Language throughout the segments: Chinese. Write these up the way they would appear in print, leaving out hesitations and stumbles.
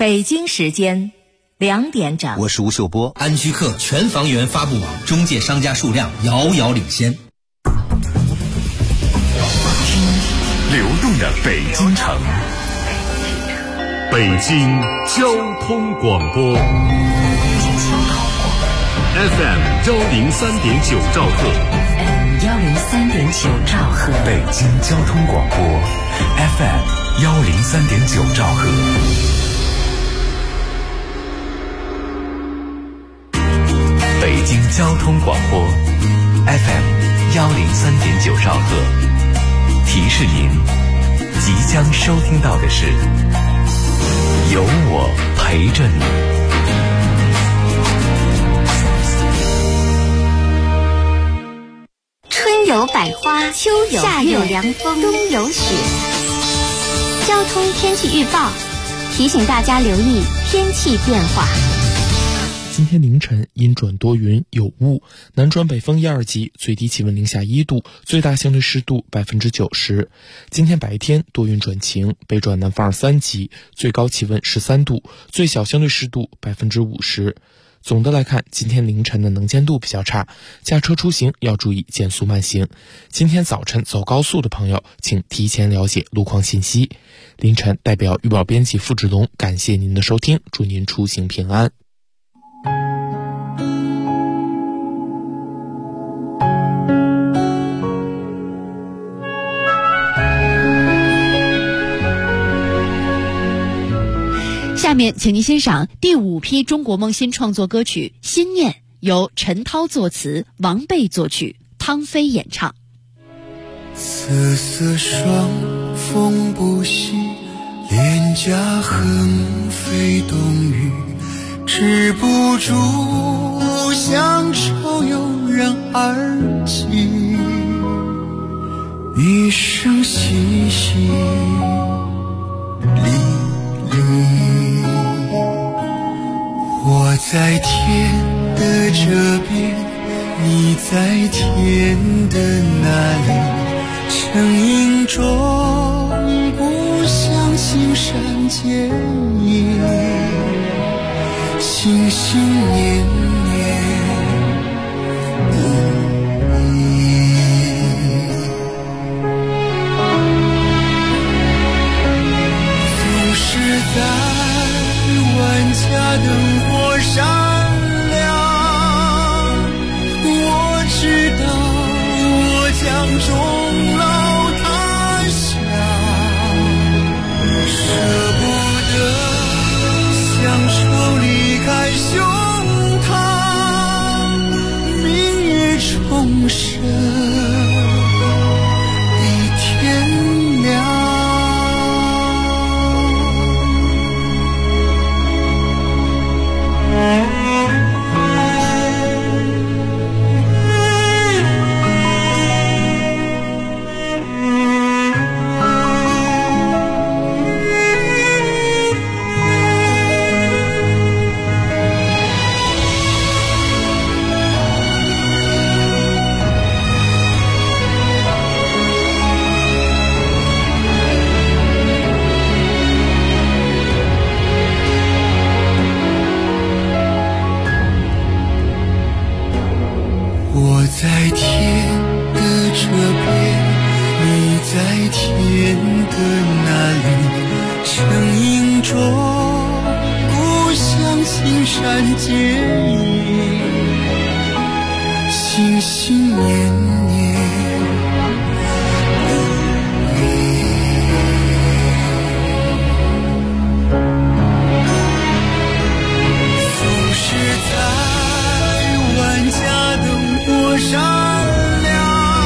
北京时间2点整， 我是吴秀波。 安居客全房源发布网中介商家数量遥遥领先。 流动的北京城，北京交通广播 FM 103.9兆赫 103.9兆赫， 北京交通广播 FM 103.9兆赫。北京交通广播 FM 103.9兆赫，提示您，即将收听到的是有我陪着你。 春有百花，秋有夏有凉风，冬有雪。交通天气预报提醒大家留意天气变化。 今天凌晨阴转多云有雾，南转北风1、2级，最低气温零下1度，最大相对湿度90%。今天白天多云转晴，北转南风2、3级，最高气温13度，最小相对湿度50%。总的来看，今天凌晨的能见度比较差，驾车出行要注意减速慢行。今天早晨走高速的朋友，请提前了解路况信息。凌晨代表预报编辑付志龙感谢您的收听，祝您出行平安。 下面请您欣赏第5批中国梦新创作歌曲《心念》，由陈涛作词，王贝作曲，汤飞演唱。 瑟瑟霜，风不息，脸颊横飞冬雨，止不住乡愁油然而起，一声淅淅沥沥。我在天的这边，你在天的那里，成影中不相信山间影，心心念念总是在万家灯火闪亮，我知道我将终老他乡，舍不得乡愁离开胸膛，明月重生一天亮。我在天的这边，你在天的那里，成影中不相信山间影，心心念念总是在万家灯火闪亮，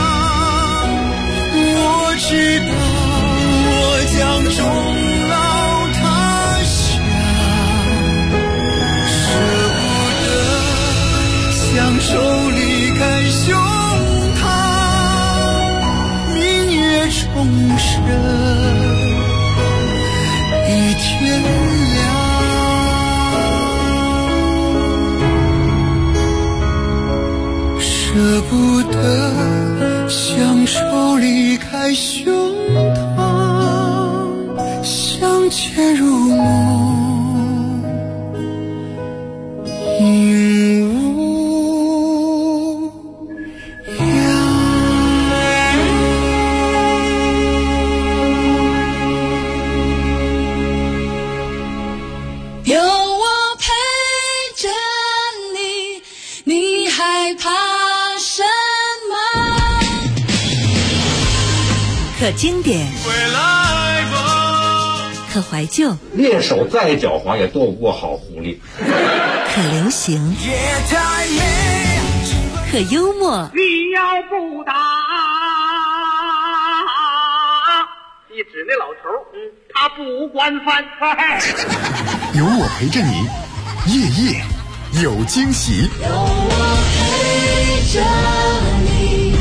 我知道我将终老他乡，舍不得乡愁离开胸膛，明月重生一天亮。舍不得乡愁离开胸膛，相见如梦害怕什么？ 可经典，可怀旧， 猎手再狡猾也躲不过好狐狸。 可流行，可幽默。 你要不打，你指那老头，他不管饭菜。 有我陪着你，夜夜有惊喜。 有我陪着你。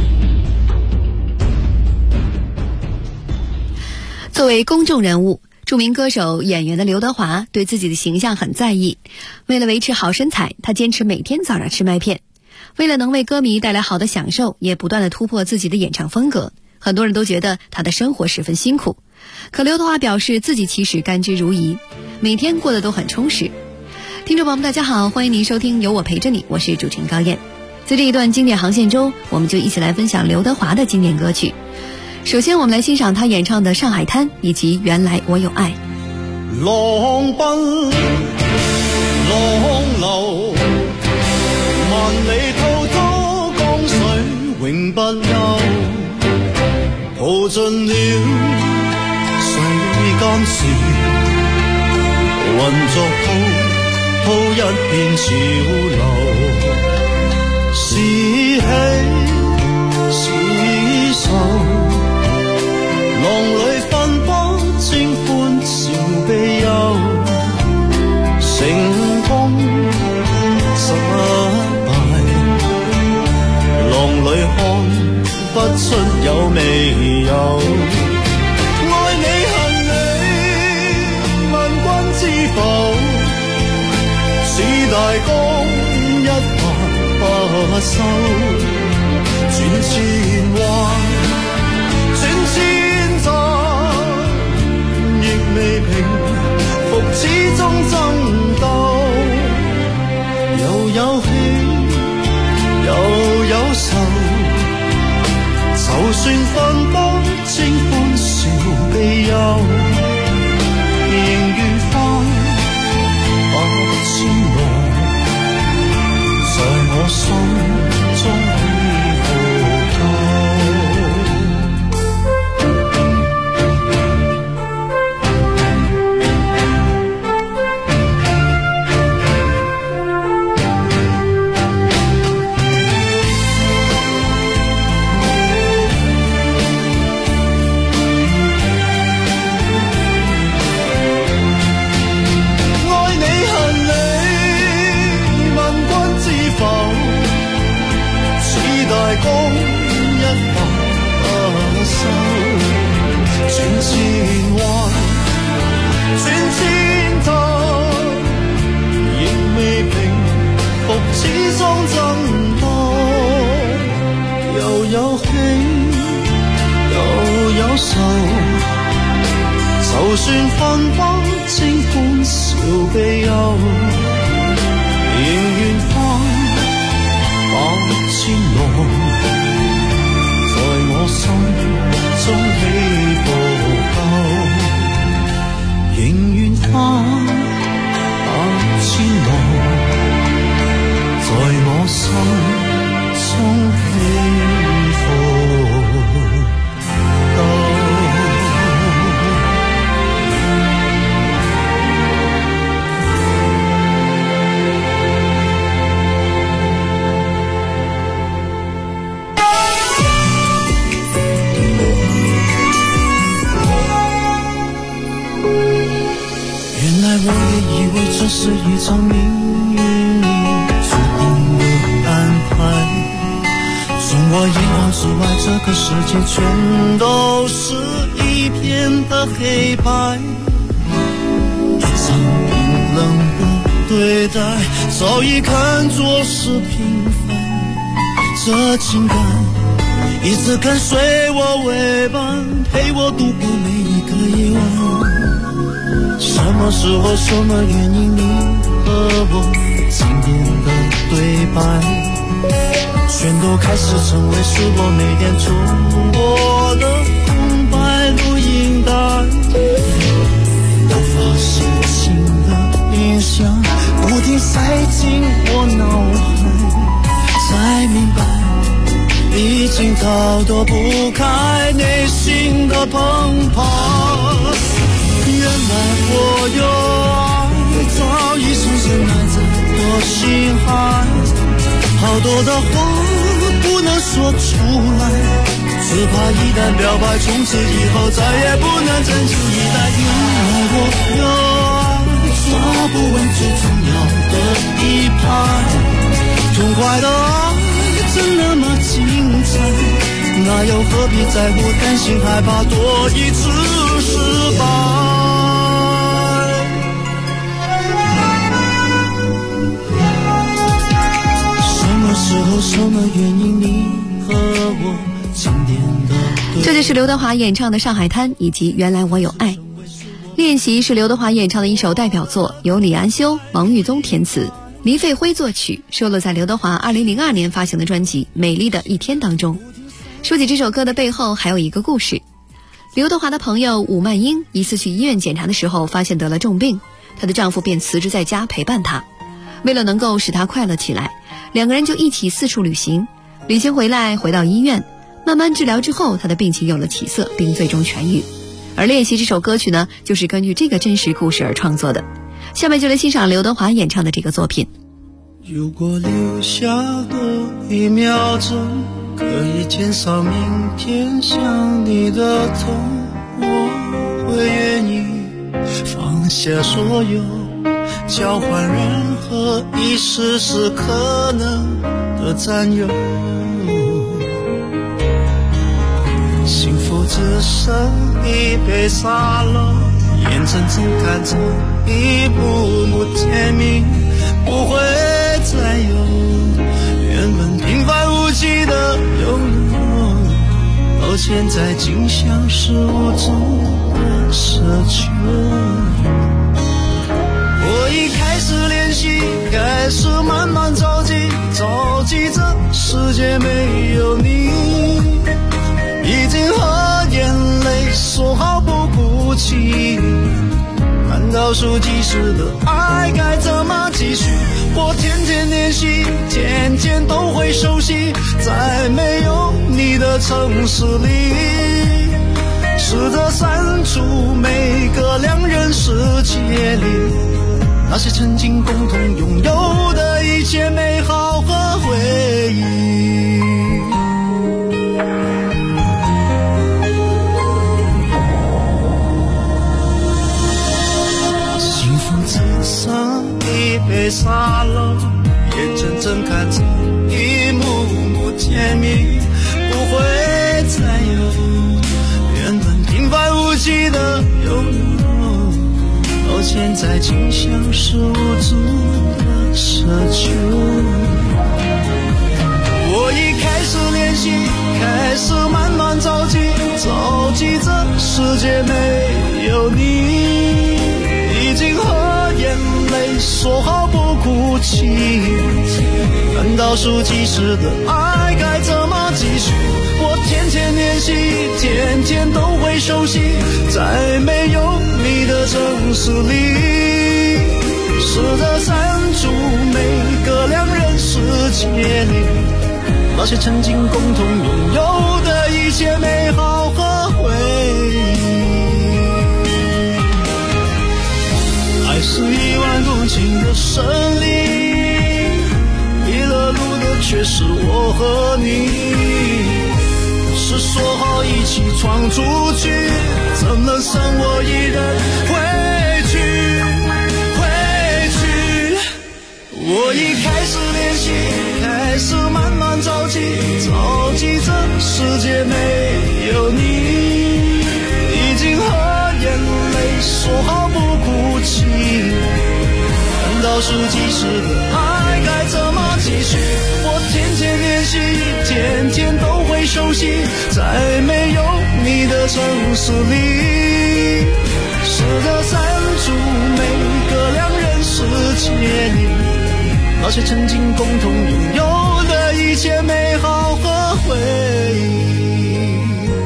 作为公众人物，著名歌手、演员的刘德华对自己的形象很在意。为了维持好身材，他坚持每天早上吃麦片。为了能为歌迷带来好的享受，也不断地突破自己的演唱风格。很多人都觉得他的生活十分辛苦，可刘德华表示自己其实甘之如饴，每天过得都很充实。听众朋友们大家好，欢迎您收听有我陪着你，我是主持人高燕。在这一段经典航线中，我们就一起来分享刘德华的经典歌曲。首先我们来欣赏他演唱的《上海滩》以及《原来我有愛》。 浪奔浪流，萬里滔滔江水永不休，淘盡了世間事，混作滔滔一片潮流，是喜是愁，浪裏分不清歡笑悲憂，成功失敗，浪裏看不出有未有。愛你恨你，問君知否？似大江一發不收，轉千彎，轉千亦未平復，始終爭鬥，又有喜又有愁，就算分不清歡笑悲憂，仍願翻8千浪，在我心中起伏夠。就算分不清歡笑悲憂，仍願翻8千浪，在我心中起伏夠，仍願翻8千浪，在我心中起伏夠。我也以為這是一場命運裡注定的安排，從我眼光之外，這個世界全都是一片的黑白，一場冰冷的對待早已看作是平凡，這情感一直跟隨我為伴，陪我度過每一個夜晚。什麼時候什麼原因你和我經典的對白全都開始成為是我每天重播的空白錄音帶，無法釋清的印象不停塞進我腦海， 到躲不开内心的澎湃。原来我有爱早已深深埋在我心海，好多的话不能说出来，只怕一旦表白从此以后再也不能真情以待。原来我有爱抓不稳最重要的一拍，痛快的爱真那么精彩，那又何必在乎担心害怕多一次失败。什么时候什么原因你和我经典的这就是刘德华演唱的《上海滩》以及《原来我有爱》。练习是刘德华演唱的一首代表作，由李安修、王玉宗填词，黎费辉作曲，收录在刘德华2002年发行的专辑《美丽的一天》当中。说起这首歌的背后还有一个故事。刘德华的朋友武曼英一次去医院检查的时候发现得了重病，她的丈夫便辞职在家陪伴她。为了能够使她快乐起来，两个人就一起四处旅行。旅行回到医院，慢慢治疗之后，她的病情有了起色，并最终痊愈。而练习这首歌曲呢，就是根据这个真实故事而创作的。下面就来欣赏刘德华演唱的这个作品。 如果留下多一秒钟，可以减少明天想你的痛，我会愿意放下所有，交换任何一时时可能的占有。幸福只剩一杯沙漏，眼睁睁看着一幕幕甜蜜不会再有，原本平凡无奇的拥有，到现在竟像是无踪的奢求。我已开始练习，开始慢慢着急，着急这世界没有你，已经和眼泪说好不哭泣，难道说即时的爱该怎么继续？我天天练习，天天都会熟悉，在没有你的城市里，试着删除每个两人世界里那些曾经共同拥有的一切美好和回忆。幸福只剩一杯沙漏，眼睁睁看着一幕幕甜蜜不会再有，原本平凡无奇的拥有，到现在竟像是无助的奢求。我已开始练习，开始慢慢着急，着急这世界没有你，已经和眼泪说好不哭泣，难道说即时的爱该怎么继续？我天天练习，天天都会熟悉，在没有你的城市里，试着删除每个两人世界里那些曾经共同拥有的一切美好和回忆。爱是10000公顷的森林，迷了路的却是我和你，是说好一起闯出去，怎能剩我一人回去？我已开始练习，开始慢慢着急，着急这世界没有你，已经和眼泪说好不哭泣，难道是即时的爱该怎么继续？我天天练习，天天都会熟悉，在没有你的城市里，试着删除每个两人世界里那些曾经共同拥有的一切美好和回忆，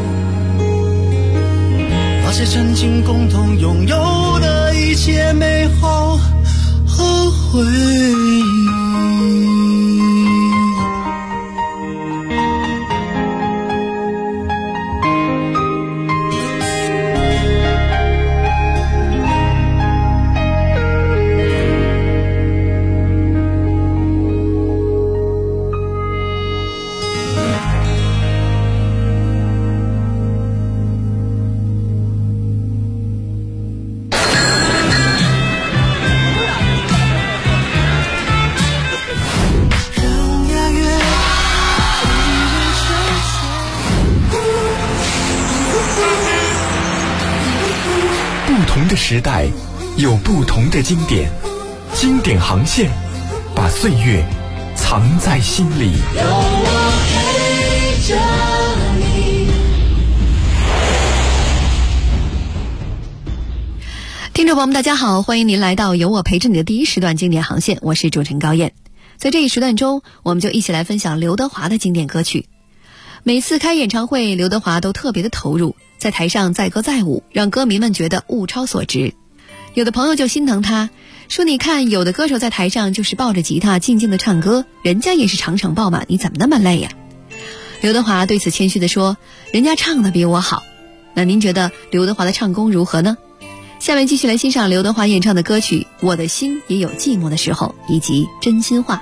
那些曾经共同拥有的一切美好和回忆。 时代，有不同的经典。经典航线，把岁月藏在心里。 有我陪着你。 听众朋友们大家好，欢迎您来到有我陪着你的第一时段经典航线，我是主持人高燕。在这一时段中，我们就一起来分享刘德华的经典歌曲。每次开演唱会，刘德华都特别的投入，在台上载歌载舞，让歌迷们觉得物超所值。有的朋友就心疼他，说你看有的歌手在台上就是抱着吉他静静的唱歌，人家也是场场爆满，你怎么那么累呀？刘德华对此谦虚地说，人家唱的比我好。那您觉得刘德华的唱功如何呢？下面继续来欣赏刘德华演唱的歌曲《我的心也有寂寞的时候》以及《真心话》。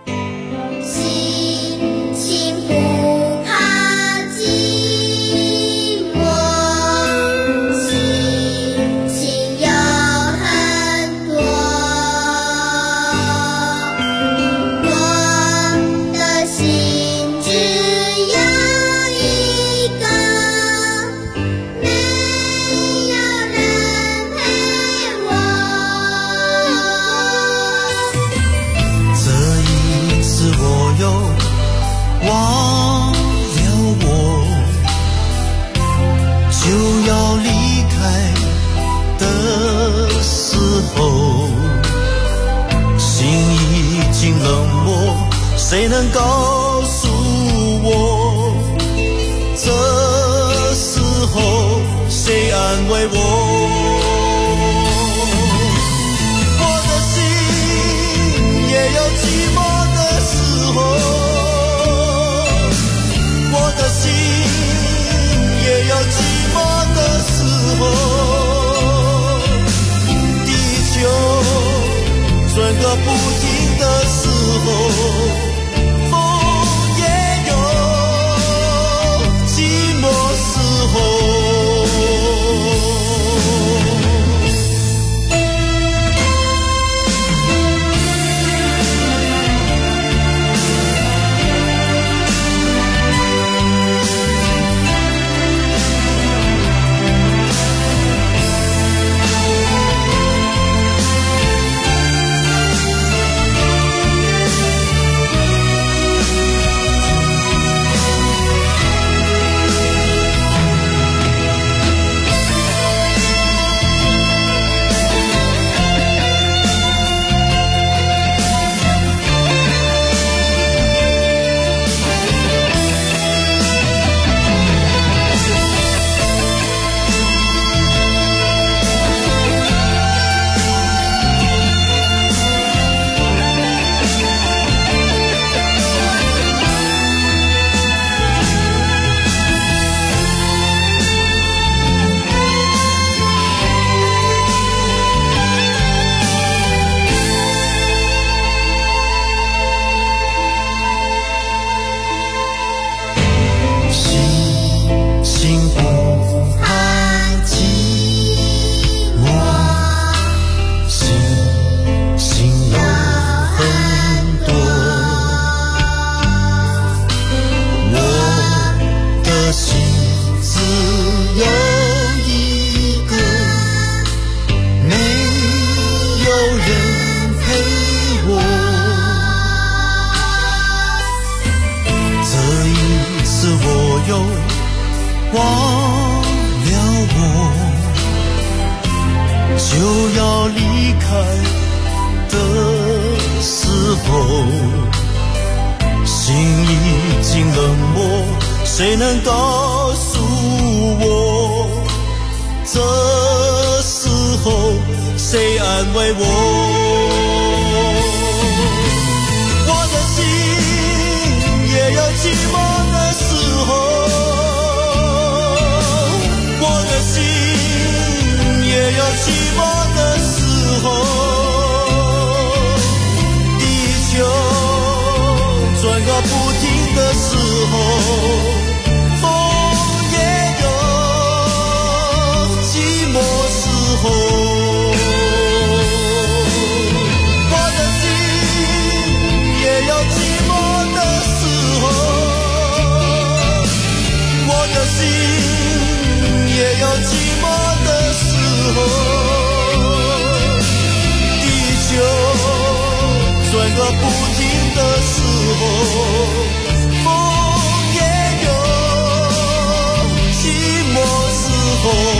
谁能告诉我，这时候谁安慰我？我的心也有寂寞的时候，我的心也有寂寞的时候，地球转个不停的时候，谁能告诉我，这时候谁安慰我？我的心也有寂寞的时候，我的心也有寂寞的时候，地球转个不停的时候，也有寂寞的时候， 风也有寂寞时候。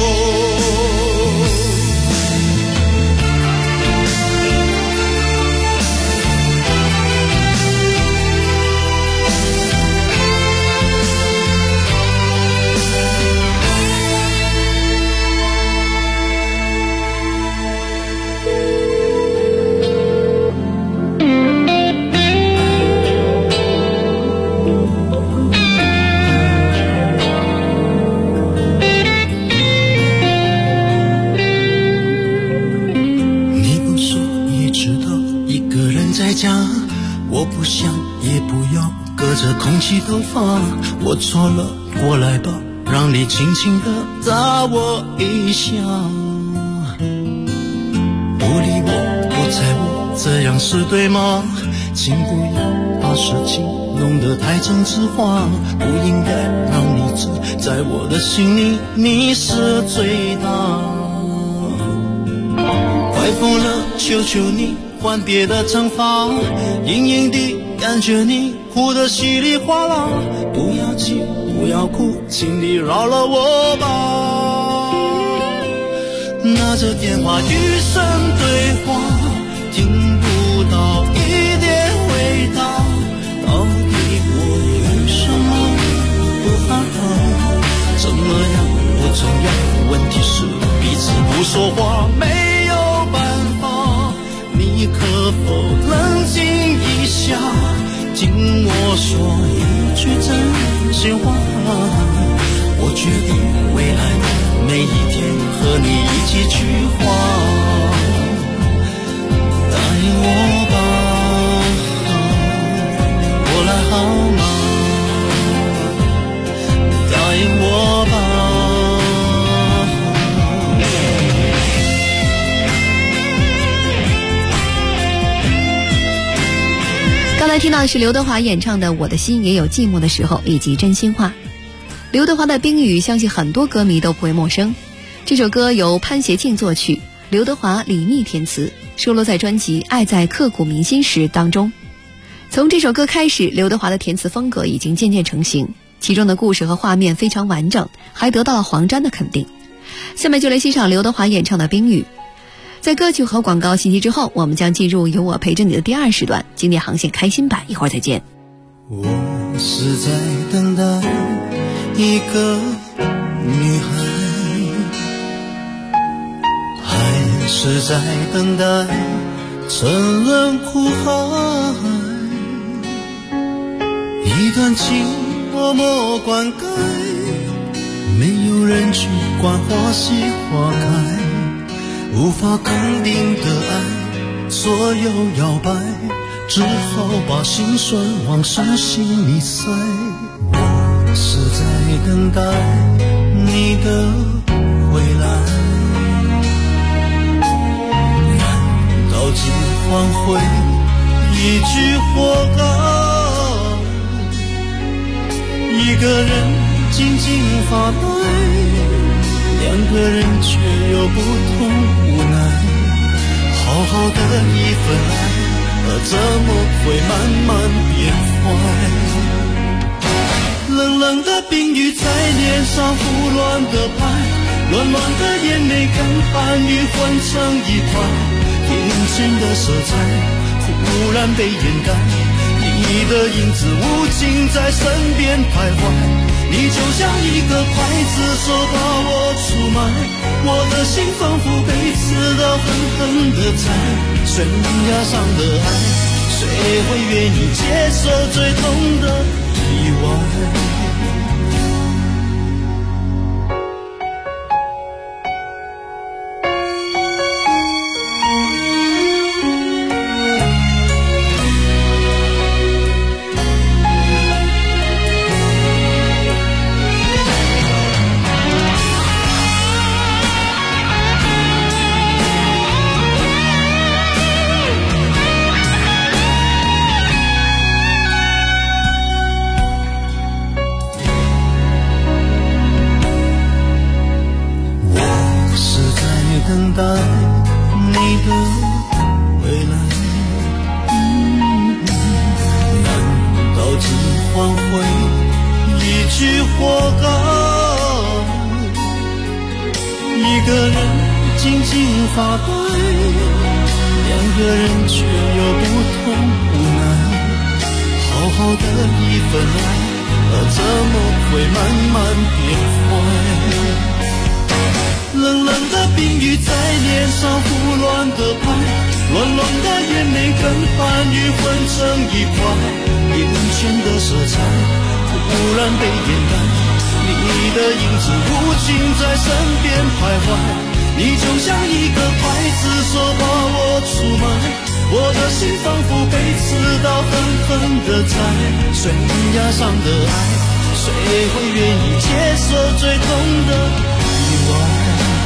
我不想也不要隔着空气头发，我错了过来吧，让你轻轻地打我一下。不理我不睬我，这样是对吗？请不要把事情弄得太政治化，不应该让你知，在我的心里你是最大。快疯了，求求你换别的唱法，隐隐地感觉你哭得稀里哗啦，不要急不要哭，请你饶了我吧。拿着电话与神对话，听不到一点回答，到底我有什么不好？怎么样不重要，问题是彼此不说话，没有办法。你可否冷静一下，听我说一句真心话。我决定未来的每一天和你一起去花，答应我吧，我来好吗？答应我吧。 刚才听到的是刘德华演唱的《我的心也有寂寞的时候》以及《真心话》。刘德华的《冰雨》相信很多歌迷都不会陌生。这首歌由潘协庆作曲，刘德华、李密填词，收录在专辑《爱在刻骨铭心时》当中。从这首歌开始，刘德华的填词风格已经渐渐成型，其中的故事和画面非常完整，还得到了黄沾的肯定。下面就来欣赏刘德华演唱的《冰雨》。在歌曲和广告信息之后，我们将进入有我陪着你的第二时段经典航线开心版，一会儿再见。 我是在等待一个女孩，还是在等待沉沦苦海，一段情默默灌溉，没有人去管花谢花开，无法肯定的爱左右摇摆，只好把心酸往深心里塞。我是在等待你的回来，难道只换回一句活该？一个人静静发呆，两个人却有不同无奈，好好的一份爱怎么会慢慢变坏？冷冷的冰雨在脸上胡乱的拍，暖暖的眼泪跟寒雨混成一块，天真的色彩忽然被掩盖，你的影子无情在身边徘徊，你就像一个刽子手把我出卖，我的心仿佛被刺刀狠狠的宰，悬崖上的爱，谁会愿意接受最痛的意外？ 只换回一句活该。一个人静静发呆，两个人却有不同无奈。好好的一份爱，怎么会慢慢变坏？冷冷的冰雨在脸上胡乱的拍，乱乱的眼泪跟寒雨混成一块，眼前的色彩忽然被掩盖，你的影子无情在身边徘徊，你就像一个刽子手把我出卖，我的心仿佛被刺刀狠狠的宰，悬崖上的爱，谁会愿意接受最痛的意外？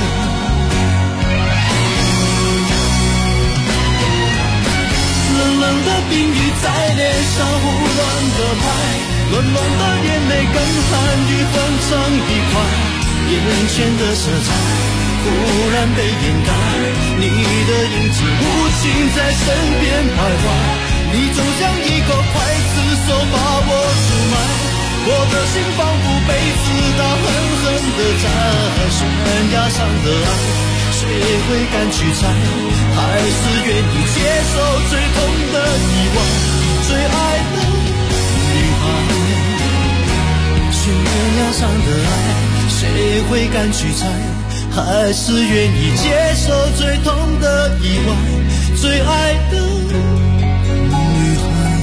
冷冷的冰雨在脸上胡乱的拍，乱乱的眼泪跟寒雨混成一块，眼前的色彩忽然被掩盖，你的影子无情在身边徘徊，你就像一个刽子手把我出卖，我的心仿佛被刺刀狠狠地宰，悬崖上的爱，谁会敢去猜？还是愿意接受最痛的意外？最爱的女孩，悬崖上的爱，谁会敢去猜？还是愿意接受最痛的意外？最爱的女孩。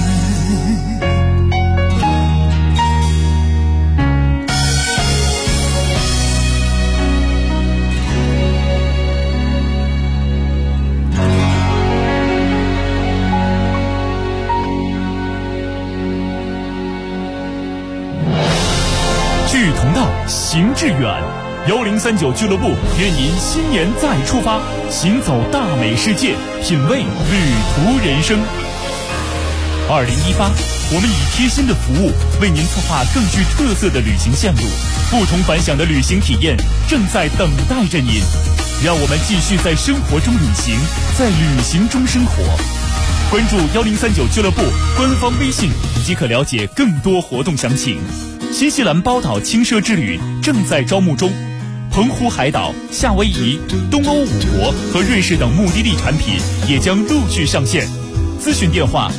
志同道，行志远。1039俱乐部愿您新年再出发，行走大美世界，品味旅途人生。2018，我们以贴心的服务为您策划更具特色的旅行线路，不同凡响的旅行体验正在等待着您。让我们继续在生活中旅行，在旅行中生活。关注1039俱乐部官方微信即可了解更多活动详情。新西兰包岛轻奢之旅正在招募中，澎湖海岛、夏威夷、东欧5国和瑞士等目的地产品也将陆续上线。咨询电话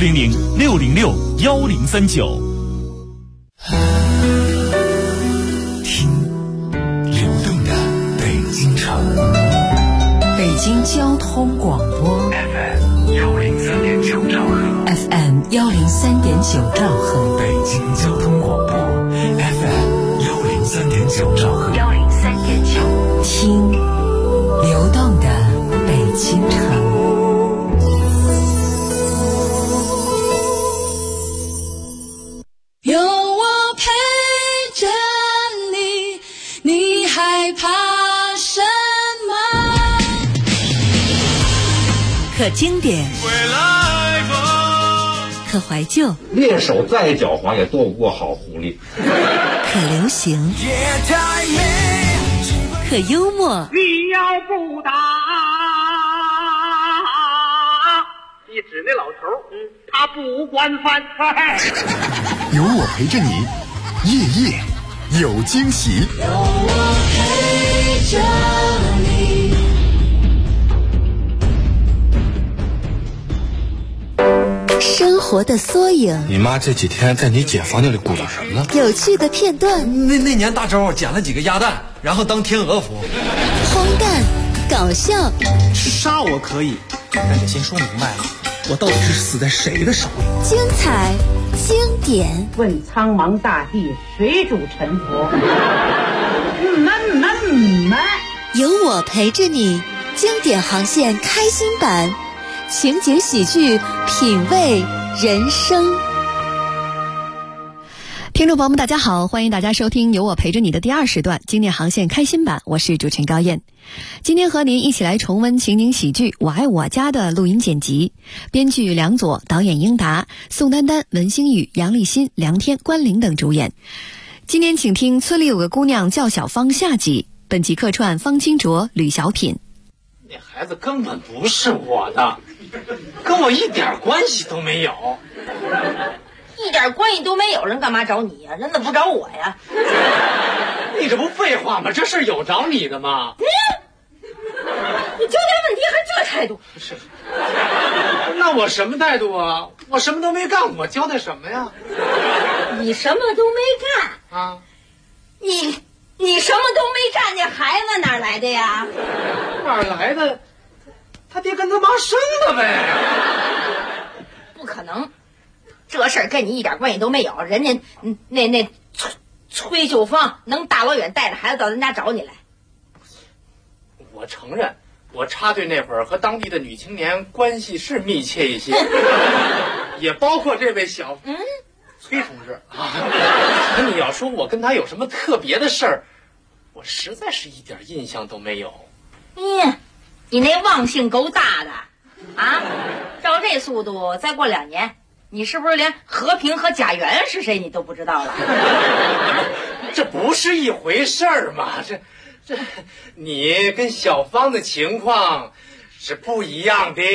400-606-1039。 听流动的北京城， 北京交通广播 FM103.9兆赫 FM103.9兆赫， 北京交通广播 FM103.9兆赫 103.9，听流动的北京城。 有我陪着你，你害怕什么？ 可经典，可怀旧， 猎手再狡猾也斗不过好狐狸。 可流行，可幽默。 你要不打，你指那老头，他不管饭。 有我陪着你，夜夜有惊喜。 有我陪着你。 生活的缩影， 你妈这几天在你姐房间里鼓捣什么呢？ 有趣的片段。 那年大周捡了几个鸭蛋，然后当天鹅服。 荒诞，搞笑。 杀我可以，但得先说明白了，我到底是死在谁的手里？ 精彩，经典。 问苍茫大地，谁主沉浮？ 有我陪着你，经典航线开心版。情景喜剧，品味人生。 听众朋友们大家好，欢迎大家收听由我陪着你的第2时段经典航线开心版，我是主持人高燕。今天和您一起来重温情景喜剧《我爱我家》的录音剪辑，编剧梁左，导演英达，宋丹丹、文星宇、杨立新、梁天、关凌等主演。今天请听村里有个姑娘叫小芳下集，本集客串方清卓、吕小品。 那孩子根本不是我的，跟我一点关系都没有。 一点关系都没有，人干嘛找你呀？人怎么不找我呀？ 你这不废话吗？这事有找你的吗？ 你交代问题还这态度？ 是。那我什么态度啊？我什么都没干，我交代什么呀？ 你什么都没干啊？ 你什么都没干，这孩子哪来的呀？ 哪来的？他爹跟他妈生的呗。 不可能，这事儿跟你一点关系都没有。人家那崔秀芳能大老远带着孩子到人家找你来。 我承认，我插队那会儿和当地的女青年关系是密切一些，也包括这位崔同志啊。可你要说我跟他有什么特别的事儿，我实在是一点印象都没有。 你那忘性够大的啊！照这速度，再过2年，你是不是连和平和贾元是谁你都不知道了？ 这不是一回事儿嘛？这，你跟小芳的情况是不一样的。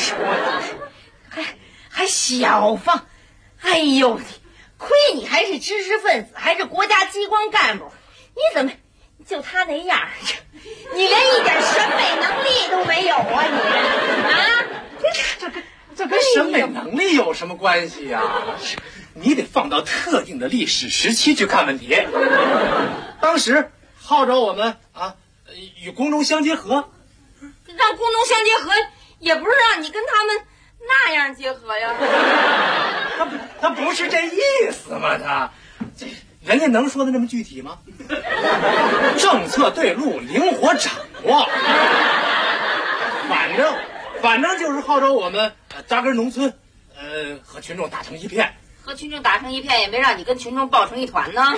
还小芳，哎呦，亏你还是知识分子，还是国家机关干部，你怎么就他那样？你连一点审美能力都没有啊！你啊， 这跟审美能力有什么关系呀？你得放到特定的历史时期去看问题。当时号召我们与宫中相结合， 让宫中相结合，也不是让你跟他们那样结合呀。 他不是这意思吗？人家能说的那么具体吗？政策对路，灵活掌握。反正就是号召我们扎根农村，和群众打成一片。 和群众打成一片，也没让你跟群众抱成一团呢。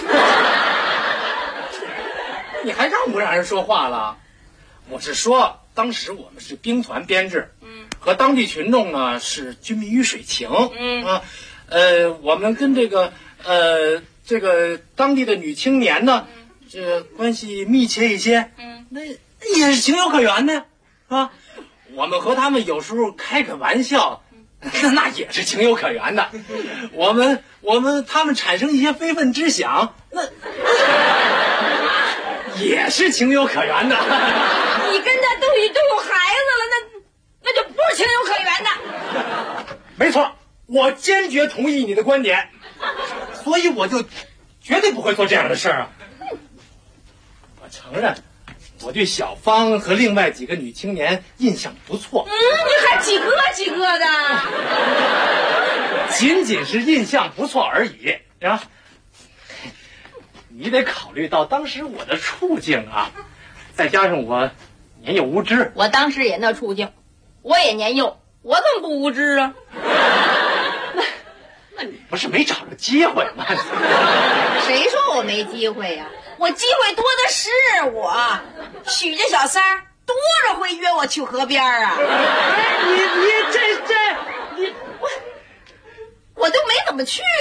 你还让不让人说话了？我是说，当时我们是兵团编制，和当地群众呢是军民鱼水情，我们跟这个当地的女青年呢，这关系密切一些，那也是情有可原的啊。我们和他们有时候开个玩笑，那也是情有可原的。他们产生一些非分之想，那也是情有可原的。 你跟他都有孩子了，那就不是情有可原的。 没错，我坚决同意你的观点，所以我就绝对不会做这样的事儿啊。我承认，我对小芳和另外几个女青年印象不错。 你还几个的？ 仅仅是印象不错而已啊。你得考虑到当时我的处境啊，再加上我年幼无知。 我当时也那处境，我也年幼，我怎么不无知啊？ 那你不是没找着机会吗？ 谁说我没机会呀？我机会多的是，我许家小三儿多少回约我去河边啊！我都没怎么去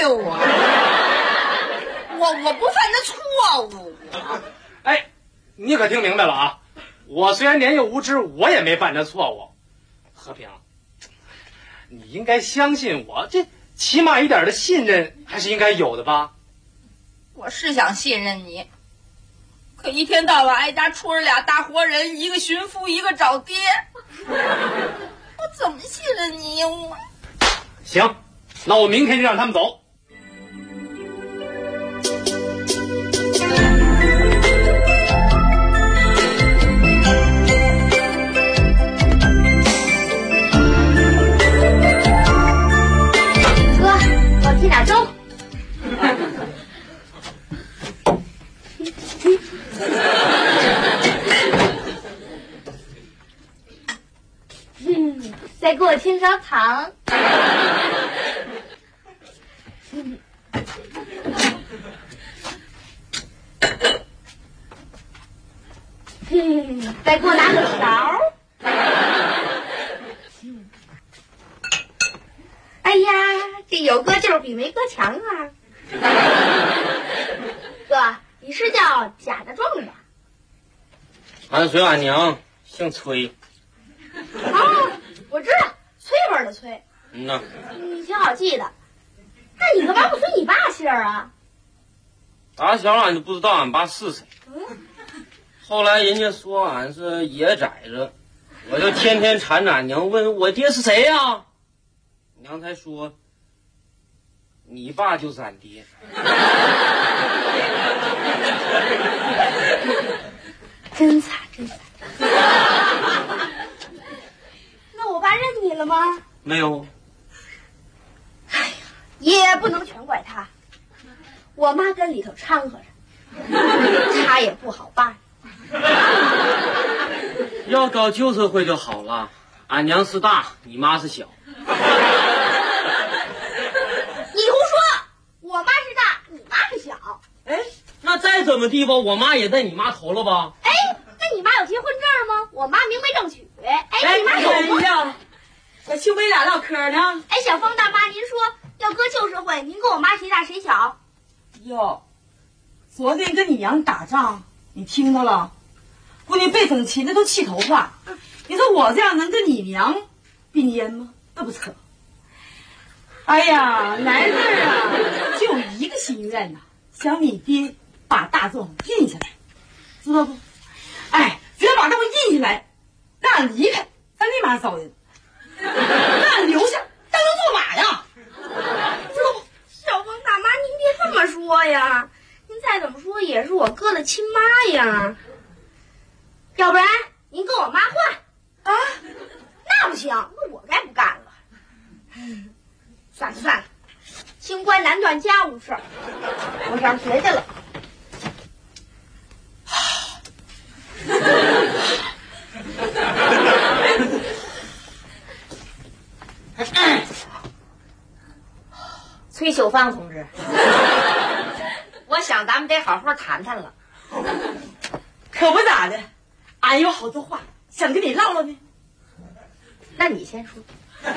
我不犯的错误。 哎，你可听明白了啊！我虽然年幼无知，我也没犯这错误。和平，你应该相信我，这起码一点的信任还是应该有的吧？ 我是想信任你，可一天到晚挨家出着俩大活人，一个寻夫，一个找爹，我怎么信任你呀？ 行，那我明天就让他们走。 哥，给我提点粥。再给我添勺糖。再给我拿个勺。哎呀，这有哥就是比没哥强啊！哥，你是叫贾大壮吧？ 俺随俺娘姓崔。 哦，我知道，崔本的崔。 呐， 挺好记的。 那你干嘛不随你爸姓啊？ 打小俺就不知道俺爸是谁，后来人家说俺是野崽子，我就天天缠着俺娘问我爹是谁呀？娘才说你爸就是俺爹。 真惨真惨。那我爸认你了吗？ 没有。 哎呀，也不能全怪他，我妈跟里头掺和着，他也不好办。 要搞旧社会就好了，俺娘是大，你妈是小。 你胡说，我妈是大，你妈是小。 哎，那再怎么地吧，我妈也在你妈头了吧？ 哎，那你妈有结婚证吗？我妈明媒正娶。哎，你妈有吗？ 我就为俩唠嗑呢。 哎，小芳大妈，您说要搁旧社会，您跟我妈谁大谁小？ 哟，昨天跟你娘打仗，你听到了？姑娘被整齐的都气头发。你说我这样能跟你娘并肩吗？那不成。哎呀，来这儿啊，就一个心愿呐，想你爹把大壮印下来，知道不？哎，只要把大壮印下来，让俺离开，咱立马走人。让俺留下当做马呀，知道不？ 小芳大妈，您别这么说呀，您再怎么说也是我哥的亲妈呀。要不然您跟我妈换啊？那不行，那我该不干了。算了算了，清官难断家务事，我上学去了。崔秀芳同志，我想咱们得好好谈谈了。 可不咋的，俺有好多话想跟你唠唠呢。 那你先说。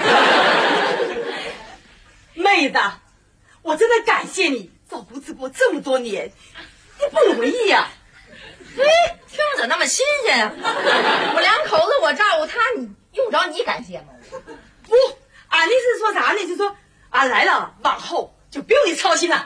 妹子，我真的感谢你照顾直播这么多年，你不容易呀。 哎，听着怎么那么新鲜呀？我两口子我照顾他，你用着你感谢吗？ 不，俺的是说啥呢？就说俺来了，往后就不用你操心了。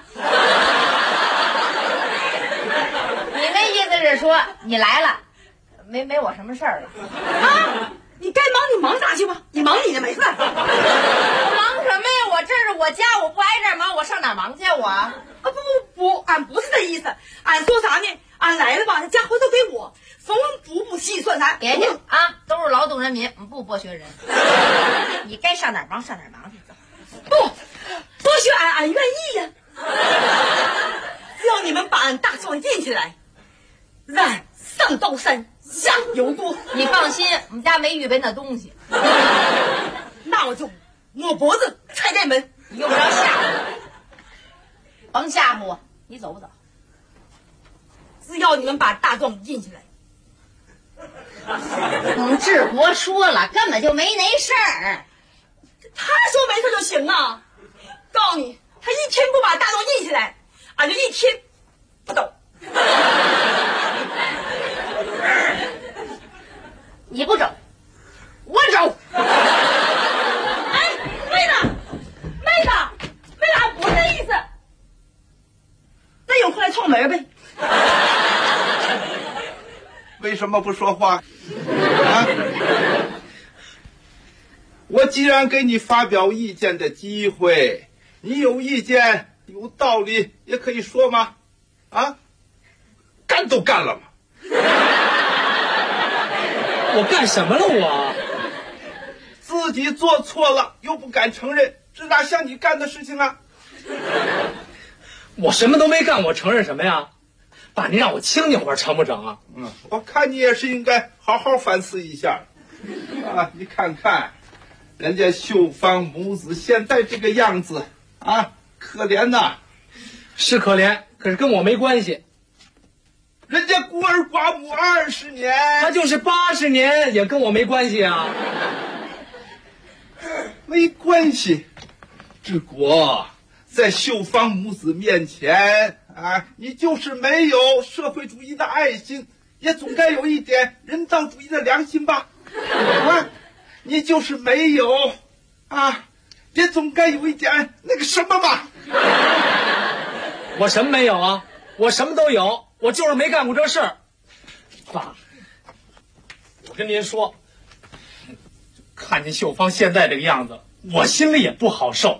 你那意思是说你来了，没我什么事儿了啊？你该忙你忙啥去吧，你忙你的没事。 我忙什么呀？我这是我家，我不挨这儿忙，我上哪儿忙去我？啊不，俺不是这意思，俺说啥呢？俺来了吧，这家回头给我，缝补细算啥？ 别介啊，都是劳动人民，不剥削人。你该上哪儿忙上哪儿忙去。 不剥削俺愿意呀。只要你们把俺大壮印起来，让上刀山下油锅。 你放心，我们家没预备那东西。 那我就抹脖子拆开门。 你用不着吓唬我，甭吓唬我，你走不走？ 只要你们把大壮印起来。 治国说了，根本就没那事儿。 他说没事就行啊。告诉你，他一天不把大壮印起来，俺就一天不走。 你不走，我走。 哎，妹子，俺不是这意思。那有空来串门呗。 为什么不说话？啊！我既然给你发表意见的机会，你有意见有道理也可以说吗？啊，干都干了嘛。 我干什么了我？ 自己做错了又不敢承认，这哪像你干的事情啊？ 我什么都没干，我承认什么呀？爸，你让我清静会儿成不成啊？ 我看你也是应该好好反思一下。啊，你看看，人家秀芳母子现在这个样子啊，可怜呐。 是可怜，可是跟我没关系。 人家孤儿寡母20年， 他就是80年，也跟我没关系啊。 没关系，治国在秀芳母子面前啊，你就是没有社会主义的爱心，也总该有一点人道主义的良心吧？啊，你就是没有啊，也总该有一点那个什么吧？ 我什么没有啊？我什么都有，我就是没干过这事儿。爸，我跟您说，看见秀芳现在这个样子，我心里也不好受。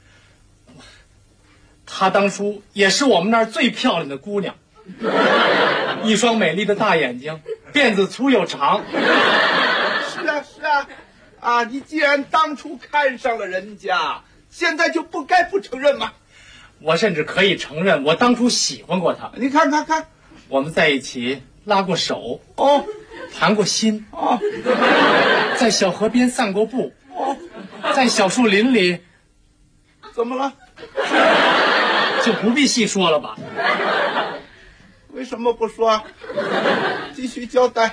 她当初也是我们那儿最漂亮的姑娘，一双美丽的大眼睛，辫子粗又长。 是啊是啊，啊，你既然当初看上了人家，现在就不该不承认吗？ 我甚至可以承认，我当初喜欢过她。 你看看看， 我们在一起拉过手， 哦， 谈过心， 哦， 在小河边散过步， 哦， 在小树林里， 怎么了？ 就不必细说了吧？ 为什么不说？继续交代。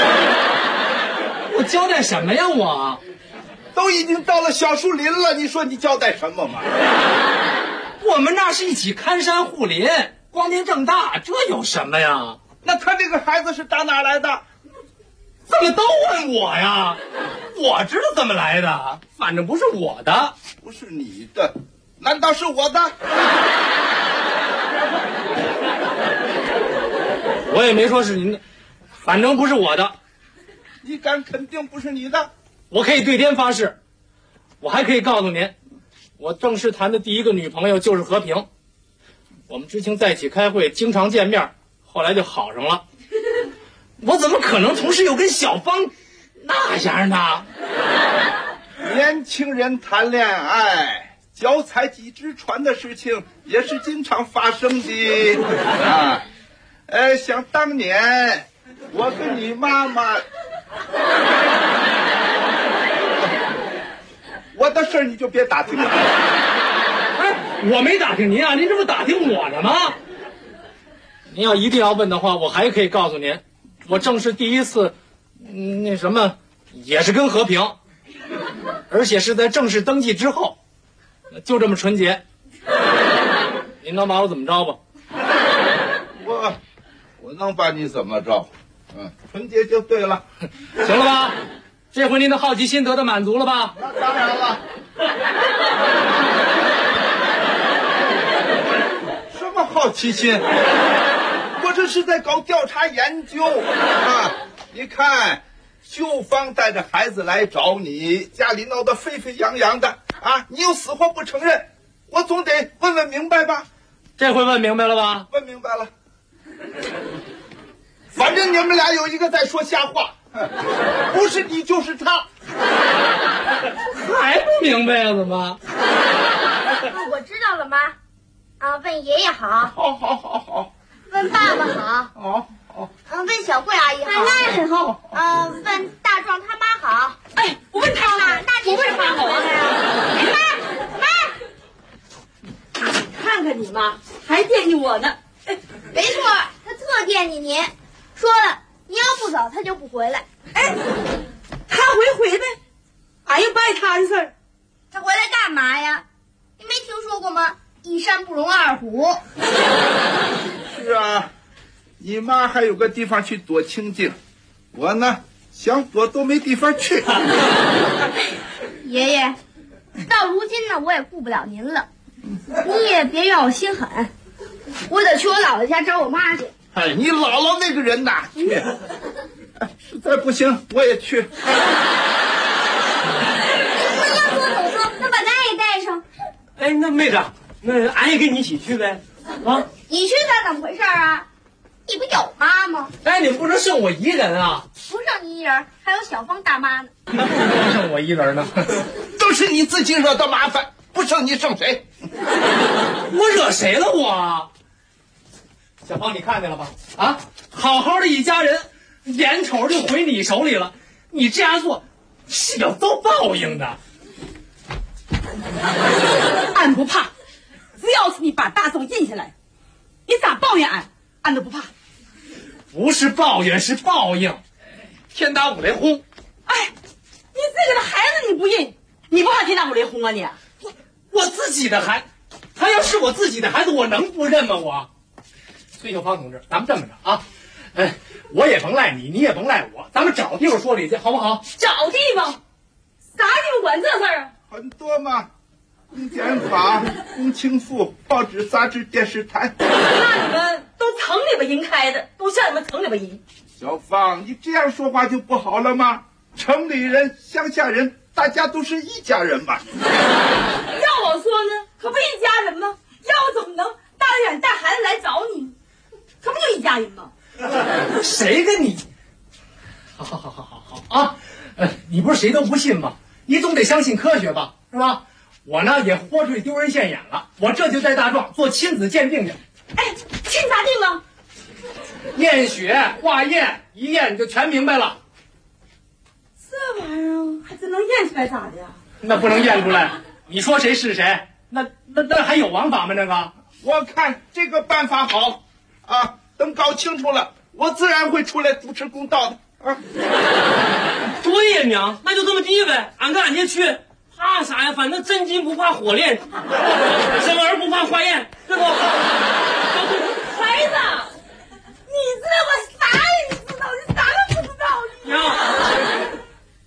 我交代什么呀？我都已经到了小树林了，你说你交代什么嘛？ 我们那是一起看山护林，光明正大，这有什么呀？ 那他这个孩子是打哪来的？ 怎么都问我呀？我知道怎么来的，反正不是我的。 不是你的，难道是我的？ 我也没说是您的，反正不是我的。 你敢肯定不是你的？ 我可以对天发誓，我还可以告诉您，我正式谈的第一个女朋友就是和平。我们之前在一起开会，经常见面，后来就好上了。我怎么可能同时又跟小芳那样呢？ 年轻人谈恋爱，脚踩几只船的事情也是经常发生的啊。想当年我跟你妈妈，我的事儿你就别打听了。 哎，我没打听您啊，您这不打听我呢吗？您要一定要问的话，我还可以告诉您，我正是第一次，那什么，也是跟和平，而且是在正式登记之后，就这么纯洁。您能把我怎么着吧？ 我能把你怎么着？纯洁就对了。 行了吧？这回您的好奇心得到满足了吧？ 那当然了。什么好奇心？我这是在搞调查研究啊！你看，秀芳带着孩子来找你，家里闹得沸沸扬扬的啊！你又死活不承认，我总得问问明白吧？ 这回问明白了吧？ 问明白了。反正你们俩有一个在说瞎话，不是你就是他。 还不明白啊？怎么？ 我知道了，妈。啊，问爷爷好。 好。 问爸爸好。 好。 问小桂阿姨好。那很好。问大壮他妈好。 哎，我问他呢， 那你是妈好啊？ 妈，看看你妈，还惦记我呢。 没错，他特惦记您。说了，你要不走，他就不回来。 哎，他回呗，俺又不碍他的事儿。 他回来干嘛呀？你没听说过吗？一山不容二虎。 是啊，你妈还有个地方去躲清静，我呢想躲都没地方去。 爷爷，到如今呢，我也顾不了您了，你也别怨我心狠，我得去我姥姥家找我妈去。 哎，你姥姥那个人呐，去，实在不行我也去。 那要说走说，那把咱也带上。 哎，那妹子，那俺也跟你一起去呗。啊， 你去他怎么回事啊？你不有妈吗？ 哎，你们不能剩我一人啊！ 不剩你一人，还有小芳大妈呢。 不能剩我一人呢， 都是你自己惹的麻烦，不剩你剩谁？ 我惹谁了我？小芳，你看见了吧？啊，好好的一家人，眼瞅就回你手里了，你这样做是要遭报应的。 俺不怕，只要是你把大宋印下来，你咋抱怨俺都不怕。 不是抱怨，是报应。天打五雷轰。 哎，你自己的孩子你不认，你不怕天打五雷轰啊你？ 我自己的孩，他要是我自己的孩子，我能不认吗？我。崔秀芳同志，咱们这么着啊，我也甭赖你，你也甭赖我，咱们找地方说理去，好不好？ 找地方？啥地方管这事儿啊？ 很多嘛， 公检法、公情妇、报纸、杂志、电视台。 那你们都城里边人开的，都像你们城里边人。 小芳，你这样说话就不好了吗？城里人、乡下人，大家都是一家人吧？ 要我说呢，可不一家人吗？要怎么能大远带孩子来找你？可不就一家人吗？ 谁跟你？好啊！你不是谁都不信吗？你总得相信科学吧，是吧？我呢也豁出去丢人现眼了，我这就带大壮做亲子鉴定去。 哎，亲咋定啊？ 验血、化验，一验你就全明白了。 这玩意儿还真能验出来咋的呀？ 那不能验出来，你说谁是谁？那还有王法吗？那个， 我看这个办法好啊！等搞清楚了，我自然会出来主持公道的啊！ 对呀，娘，那就这么地呗，俺跟俺爹去，怕啥呀？反正真金不怕火炼，生儿不怕化验，对不？ 孩子，你知道我啥也不知道，你啥都不知道， 娘。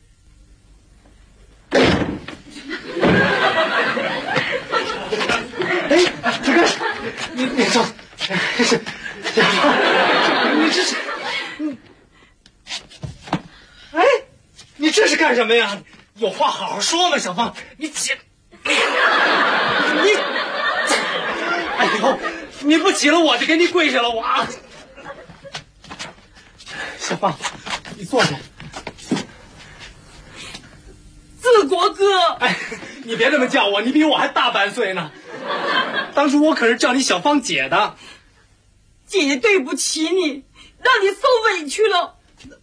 哎，这个，你说，这是，你这是，哎，你这是干什么呀？有话好好说嘛，小芳，你起，哎呦，你不起了我就给你跪下了，我啊！小芳，你坐下。 治国哥， 哎，你别这么叫我，你比我还大半岁呢。当初我可是叫你小芳姐的。 姐姐对不起你，让你受委屈了。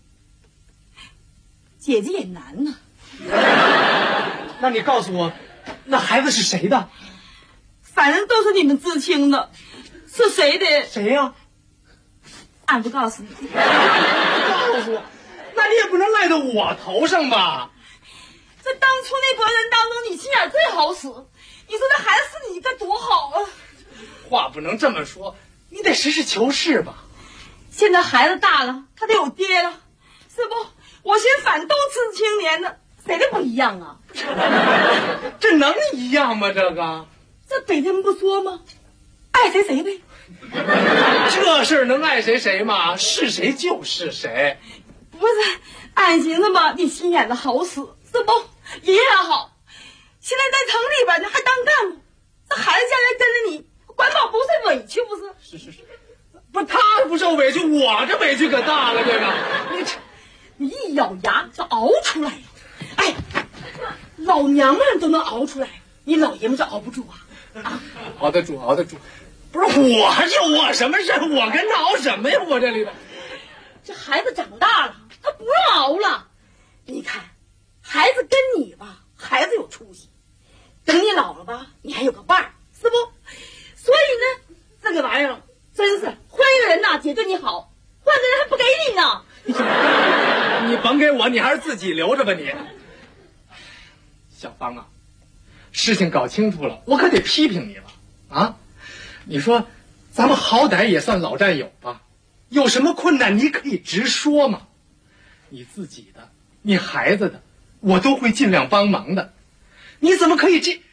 姐姐也难呐。 那你告诉我，那孩子是谁的？ 反正都是你们知青的，是谁的？ 谁呀？ 俺不告诉你。 不告诉我，那你也不能赖到我头上吧？ 这当初那拨人当中，你心眼最好使。你说这孩子是你该多好啊！ 话不能这么说，你得实事求是吧。 现在孩子大了，他得有爹了，是不？我寻反都知青年的，谁的不一样啊？ 这能一样吗？ 这北京不说吗？爱谁谁呗。 这事儿能爱谁谁吗？是谁就是谁。 不是，俺寻思吧，你心眼子好使，是不？人也好。现在在城里边呢，还当干部，这孩子将来跟着你，管保不受委屈不是？ 是，不是他不受委屈，我这委屈可大了，这个。 你一咬牙就熬出来了，哎，老娘们都能熬出来，你老爷们就熬不住啊！ 熬得住。不是我什么事？我跟他熬什么呀？我这里边， 这孩子长大了，他不用熬了。你看，孩子跟你吧，孩子有出息。等你老了吧，你还有个伴儿，是不？所以呢，这个玩意儿真是换一个人呐，姐对你好，换个人还不给你呢。 你甭给我，你还是自己留着吧你。小芳啊，事情搞清楚了，我可得批评你了啊！你说，咱们好歹也算老战友吧，有什么困难你可以直说嘛。你自己的，你孩子的，我都会尽量帮忙的。你怎么可以这？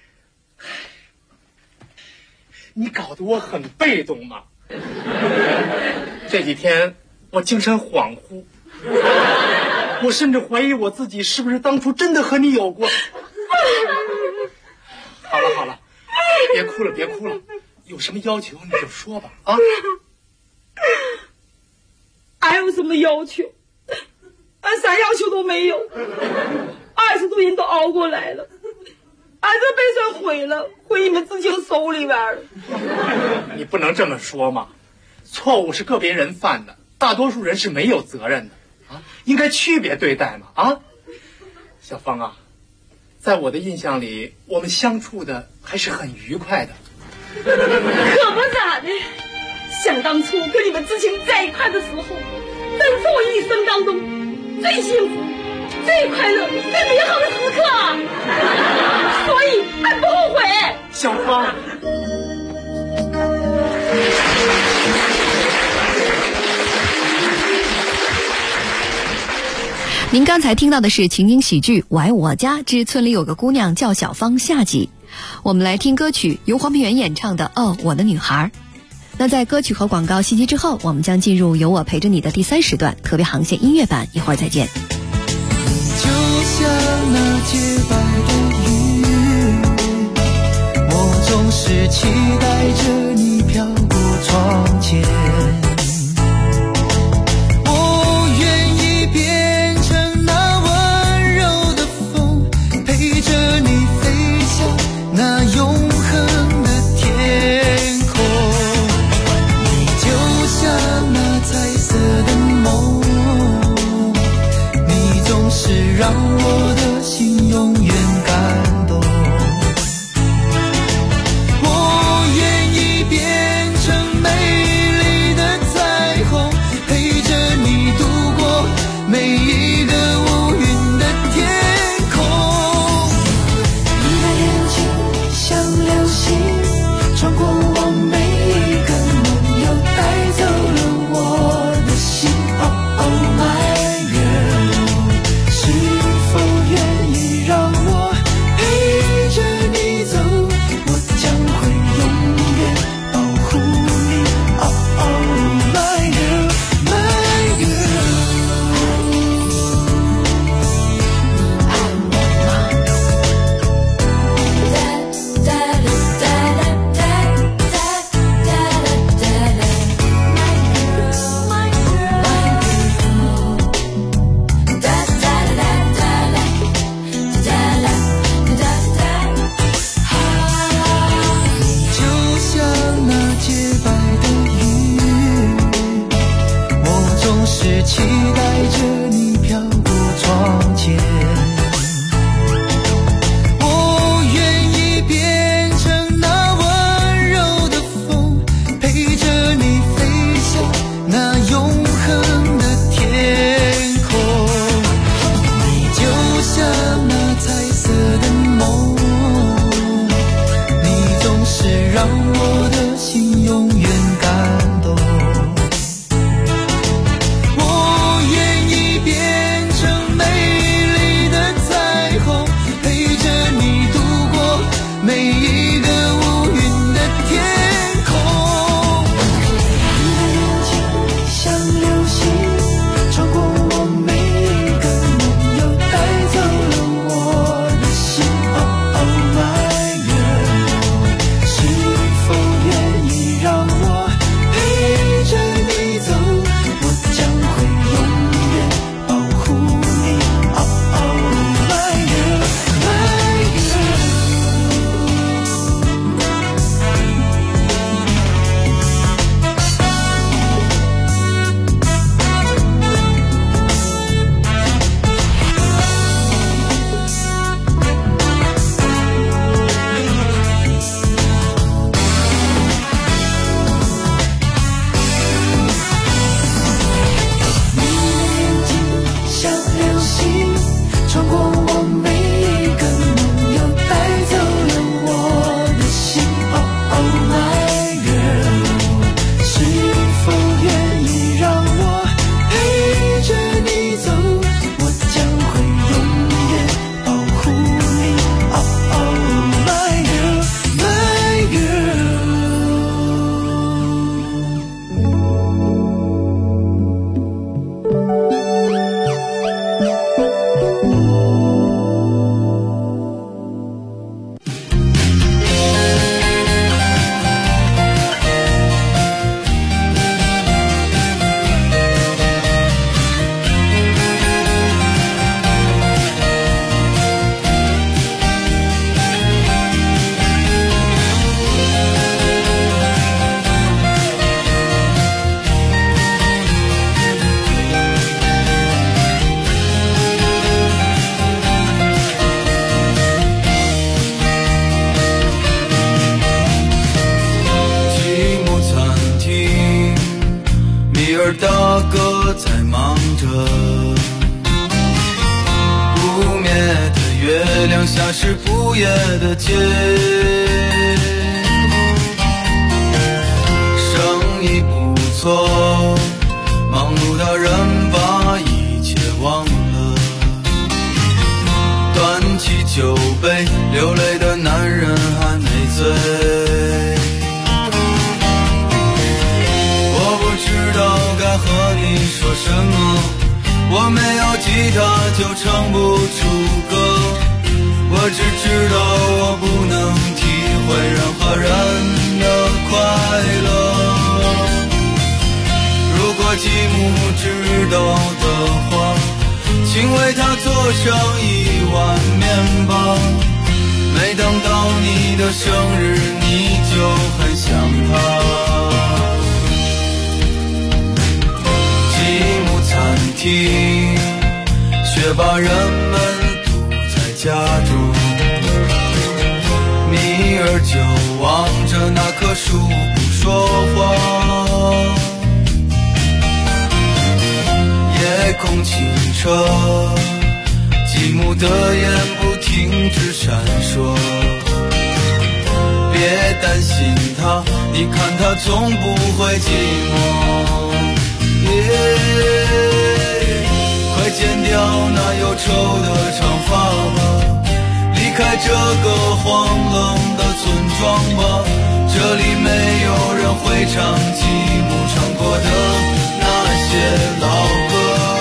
你搞得我很被动嘛。这几天我精神恍惚，我甚至怀疑我自己是不是当初真的和你有过。好了，别哭了，有什么要求你就说吧啊！ 俺有什么要求？俺啥要求都没有。20多人都熬过来了，俺这被算毁了，毁你们知青手里边了。 你不能这么说嘛，错误是个别人犯的，大多数人是没有责任的啊，应该区别对待嘛啊！小芳啊，在我的印象里，我们相处的还是很愉快的。 可不咋的，想当初跟你们知青在一块的时候，真是我一生当中最幸福、最快乐、最美好的时刻啊！所以俺不后悔。 小芳， 您刚才听到的是情景喜剧《我爱我家之村里有个姑娘叫小芳》下集。 我们来听歌曲，由黄品源演唱的《哦，我的女孩》。那在歌曲和广告信息之后，我们将进入由我陪着你的第3时段特别航线音乐版，一会儿再见。 就像那洁白的云，我总是期待着你飘过窗前，我愿意变成那温柔的风，陪着你飞向那永恒的天空。你就像那彩色的梦，你总是让我的心永远感动。我愿意变成美丽的彩虹，陪着你度过每一个无云的天空。你的眼睛像流星，穿过我每一个梦，又带走了我的心。Oh my girl， 是否愿意让我陪着你走？我将会永远保护你。Oh my girl， my girl。就像那洁白的云，我总是期待着你飘过窗前，我愿意变成那温柔的风，陪着你飞向那永恒的天空。你就像那彩色的梦，你总是让我的心永远感动。我愿意变成美丽的彩虹，陪着你度过每一个无云的天空。你的眼睛像流星，穿过我每一个梦，又带走了我的心。Oh my girl， 是否愿意让我陪着你走？我将会永远保护你。Oh my girl， my girl。你的眼睛像流星，穿过我每一个梦，又带走了我的心。Oh my girl， 是否愿意让我陪着你走？我将会永远保护你。Oh my girl，my girl。 寂寞餐厅，米尔大哥在忙着，不灭的月亮下是不夜的街，生意不错，忙碌的人把一切忘了，端起酒杯，流泪的男人说什么，我没有吉他就唱不出歌，我只知道我不能体会任何人的快乐。如果吉姆知道的话，请为他做上1碗面包，每等到你的生日你就很想他。吉姆餐厅却把人们堵在家中，米尔就望着那棵树不说话。夜空清澈，吉姆的眼不停止闪烁。别担心他，你看他从不会寂寞。快剪掉那忧愁的长发吧，离开这个荒冷的村庄吧，这里没有人会唱吉姆唱过的那些老歌。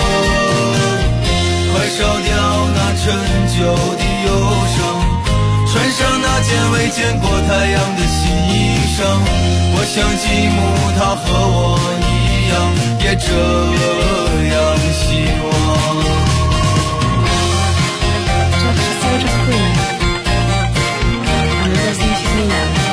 快烧掉那陈旧的忧伤，穿上那件未见过太阳的新衣裳。我想吉姆他和我一样，也这样希望。 这是搜证会呢，我们在星期天来了。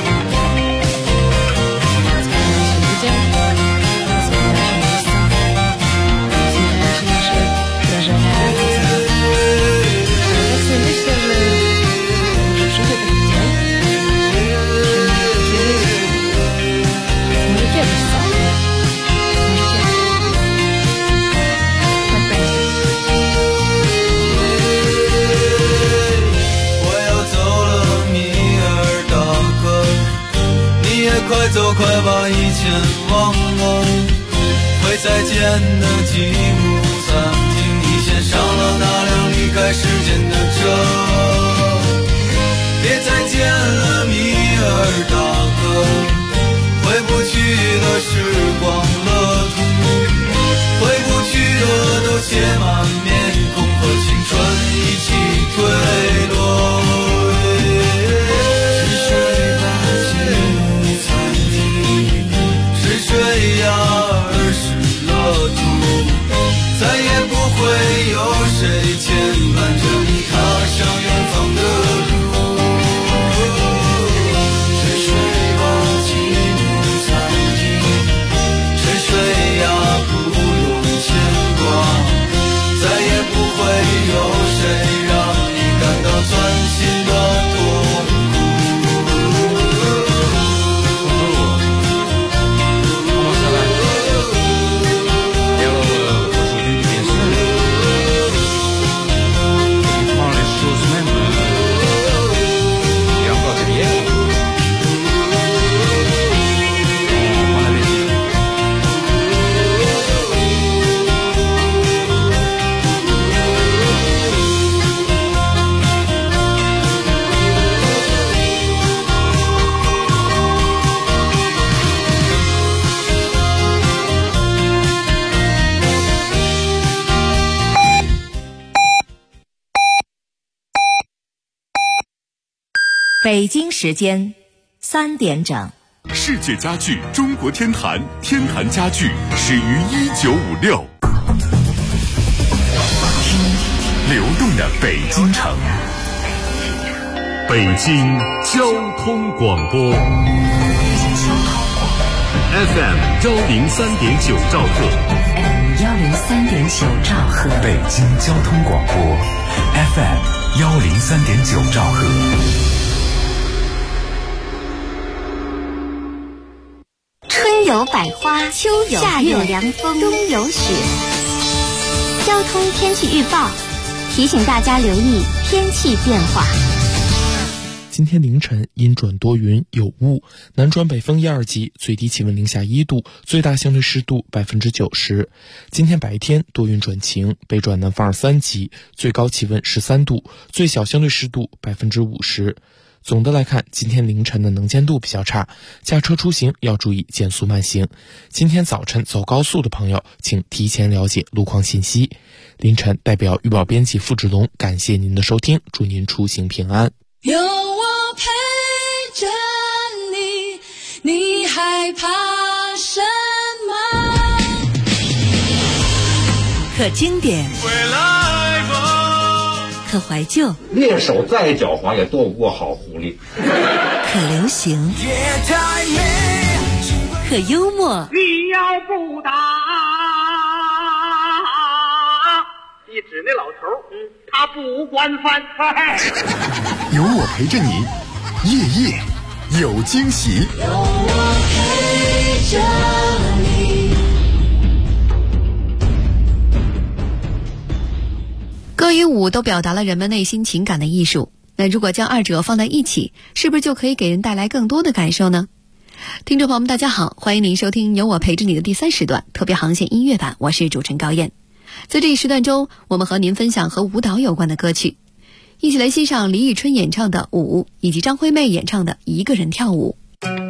快走快把以前忘了，会再见的吉姆餐厅，你先上了那辆离开时间的车。别再见了米尔大哥，回不去的时光乐土，回不去的都写满面孔，和青春一起坠落。水呀，儿时乐土，再也不会有谁牵绊着你踏上远方的路。吹水吧，吉姆餐厅，吹水呀，不用牵挂，再也不会有谁让你感到钻心的痛苦。 北京时间3点整。 世界家具中国天坛，天坛家具始于1956。流动的北京城，北京交通广播 FM 103.9兆赫 FM 103.9兆赫， 北京交通广播 FM 103.9兆赫。 春有百花，秋有夏有凉风，冬有雪。交通天气预报提醒大家留意天气变化。 今天凌晨阴转多云有雾，南转北风1、2级，最低气温零下1度，最大相对湿度90%。今天白天多云转晴，北转南风2、3级，最高气温13度，最小相对湿度50%。 总的来看，今天凌晨的能见度比较差，驾车出行要注意减速慢行。今天早晨走高速的朋友，请提前了解路况信息。凌晨代表预报编辑付志龙，感谢您的收听，祝您出行平安。 有我陪着你，你害怕什么？ 可经典，可怀旧， 猎手再狡猾也斗不过好狐狸。 可流行，可幽默。 你要不打，你指那老头，他不惯犯。 有我陪着你，夜夜有惊喜。 有我陪着你。 歌与舞都表达了人们内心情感的艺术，那如果将二者放在一起，是不是就可以给人带来更多的感受呢？听众朋友们大家好，欢迎您收听有我陪着你的第3时段特别航线音乐版，我是主持人高燕。在这一时段中，我们和您分享和舞蹈有关的歌曲，一起来欣赏李宇春演唱的《舞》，以及张惠妹演唱的《一个人跳舞》。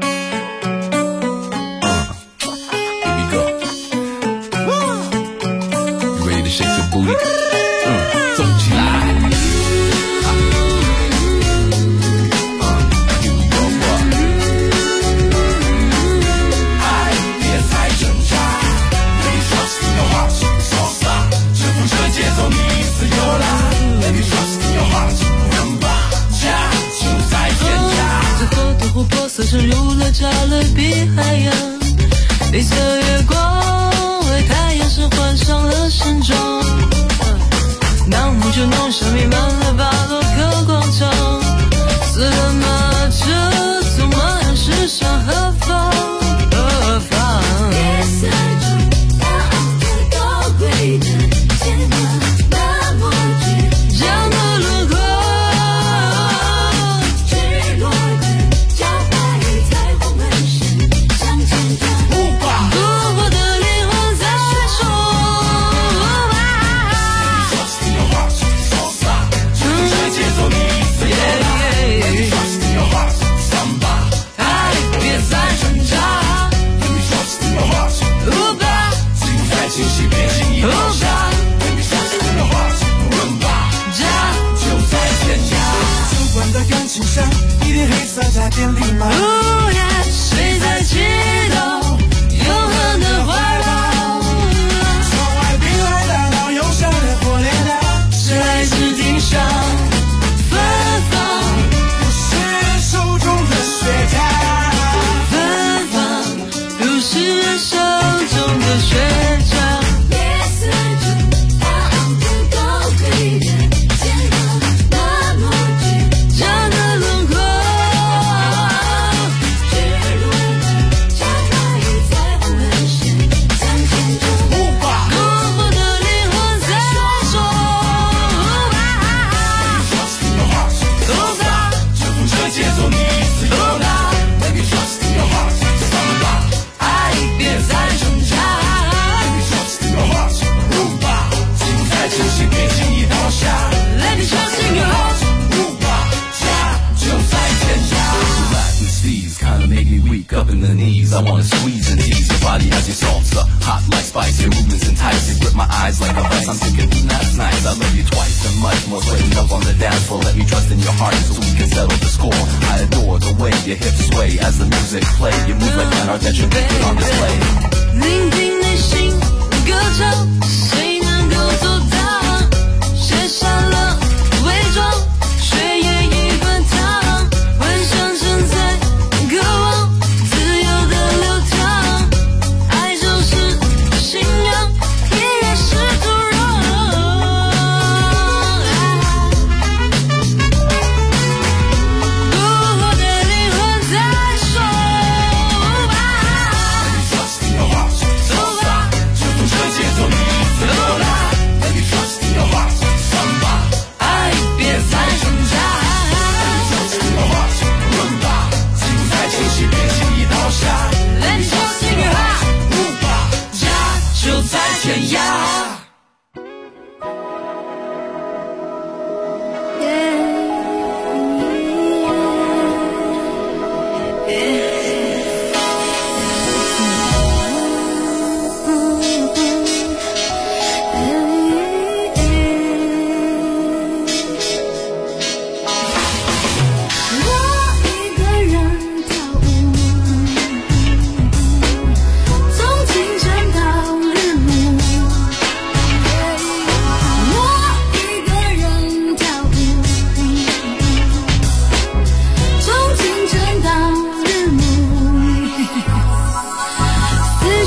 色沉入了加勒比海洋，绿色月光为太阳神换上了盛装，闹幕就弄上弥漫了巴洛克广场，四个马车从马鞍驶向何方何方。夜色中那昂着高贵的肩膀，那么倔强的轮廓，坠落的脚彩虹纹身向前转，独活的灵魂在说节奏你自由爱别再挣扎，幸福在清晰别轻易倒下，家就在天涯，主观的感情上一点黑色加点礼貌，谁在祈祷永恒的怀抱，窗外冰海大浪涌上的火烈岛，谁来自地上芬芳，不是手中的雪茄，芬芳不是手中的雪茄。夜色中那昂着高贵的肩膀，那么倔强的轮廓，坠落的加白彩虹纹身向前冲，孤独的灵魂在说走吧，这风车节奏你自由啦， Let me trust in your heart， Samba， 爱别再挣扎， Let me trust in your heart， Rumba， 幸福在清晰别轻易倒下， Let me trust in your heart， Rumba， 家就在天涯。 Kinda make me weak up in the knees. I wanna squeeze and tease your body as you salsa, hot like spice. Your movements enticing, grip my eyes like a vice. I'm thinking that's nice. I love you twice and much more. Sweating up on the dance floor. Let me trust in your heart so we can settle the score. I adore the way your hips sway as the music play. You move like an art that should be put on display. 聆听内心歌唱，谁能够做到？卸下了伪装，却也已奔腾，幻想正在渴望自由的流淌，爱就是信仰，依然是土壤。独活的灵魂在说走吧，这风车节奏你自由啦， Let me trust in your heart， Samba， 爱别再挣扎， Let me trust in your heart， Rumba， 幸福在清晰别轻易倒下， Let me trust in your heart， Rumba， 家就在天涯。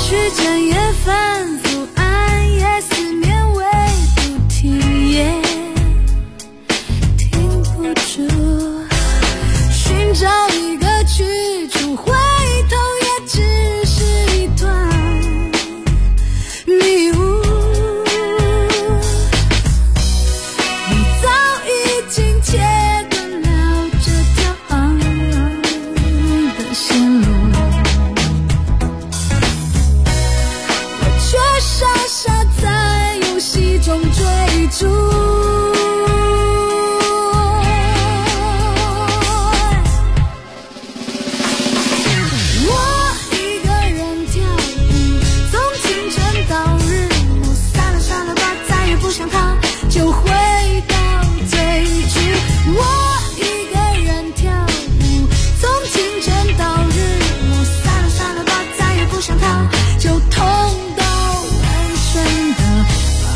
时间也反复，暗夜思念未不停，也停不住，寻找一个去处，回头也只是一段迷雾。你早已经切断了这条昂扬的线路，我却傻傻在游戏中追逐。就回到最初，我一个人跳舞，从清晨到日落，散了吧，再也不想逃，就痛到完全的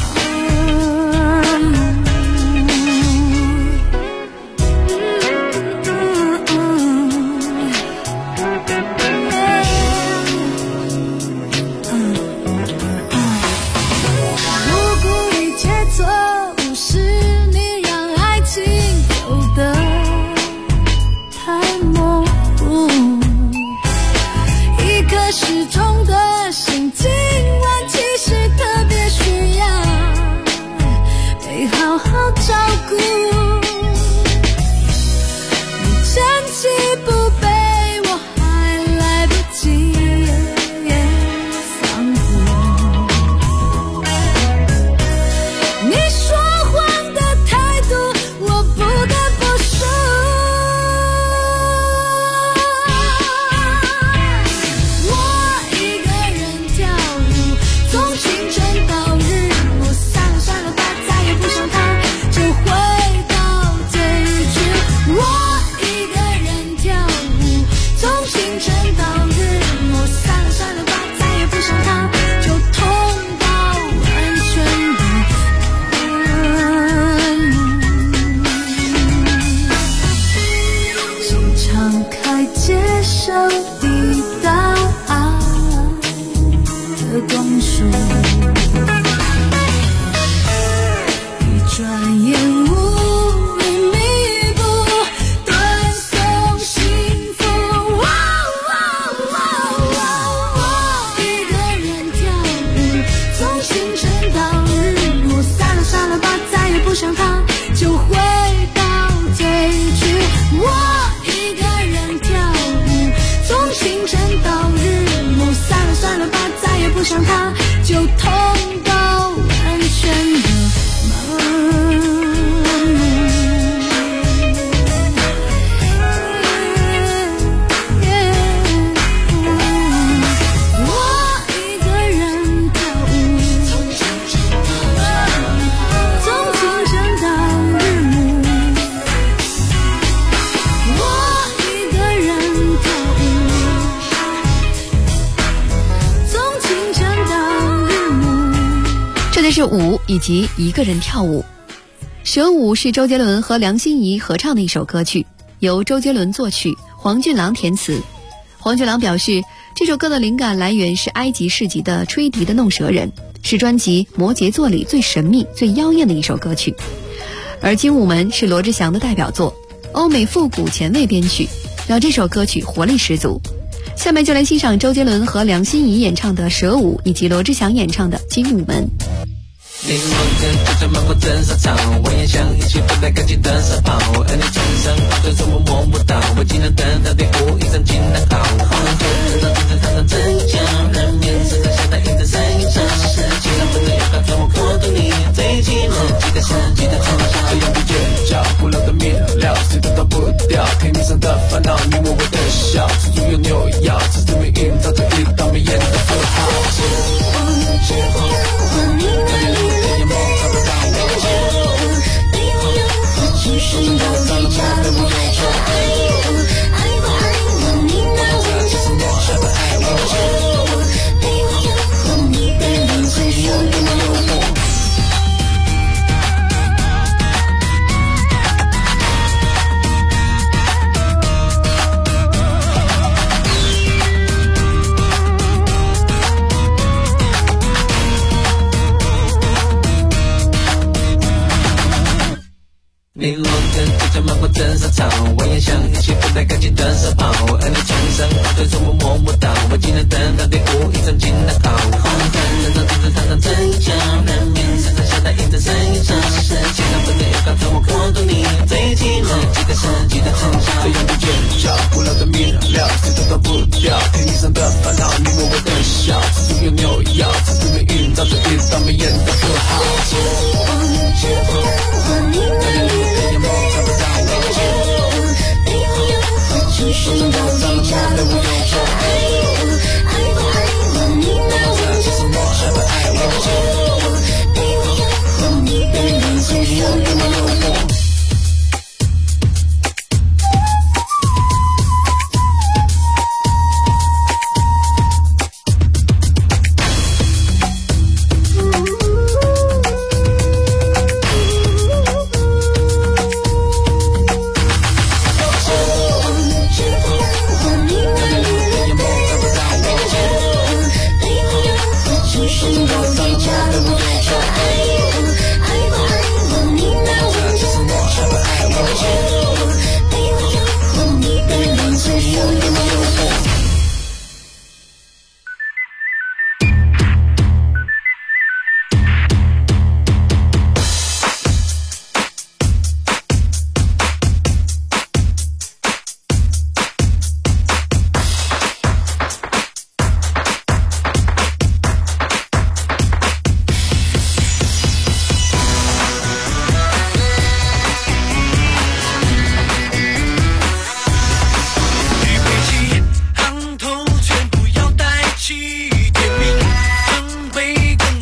不顾一切错。是你让爱情走得太模糊，一颗失重的心，今晚其实特别需要被好好照顾。你珍惜不被我还来不及放过，你说地到爱的光束，一转眼无力弥补，断送幸福。我一个人跳舞，从清晨到日落，散了吧，再也不想逃，就回到最初。我一个人跳舞，从清晨到日落，散了吧，再也不想逃，就痛到完全的我一个人跳舞，从清晨到日暮，我一个人跳舞，从清晨到日暮。 这就是舞以及一个人跳舞。蛇舞是周杰伦和梁心颐合唱的一首歌曲，由周杰伦作曲，黄俊郎填词。黄俊郎表示，这首歌的灵感来源是埃及世纪的吹笛的弄蛇人，是专辑《摩羯座》里最神秘、最妖艳的一首歌曲。而《精武门》是罗志祥的代表作，欧美复古前卫编曲，让这首歌曲活力十足。下面就来欣赏周杰伦和梁心颐演唱的《蛇舞》，以及罗志祥演唱的《精武门》。 柠檬跟就在漫步真沙场，我也想一起飞在感情的沙跑，而你身上最初我摸不到，我竟然等到第五一张惊叹号，后来就知道真正看到真相，人面是在下的一直在一场，其他分的要告诉我过度你最寂寞，记得是记得从小这样不倔强，不留的面料谁都逃不掉，天地上的烦恼你我的笑，吃猪油牛药，只是命运造就一道眉眼的符号。之后和你的你的梦找不到我，没有任何情绪都在找我，爱我爱不爱我，你那我只是我爱不爱我，没有任何你的人会说我。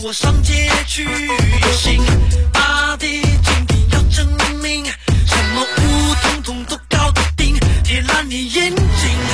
我上街去游行，把地精品要证明，什么舞统统都搞得定，贴烂你眼睛。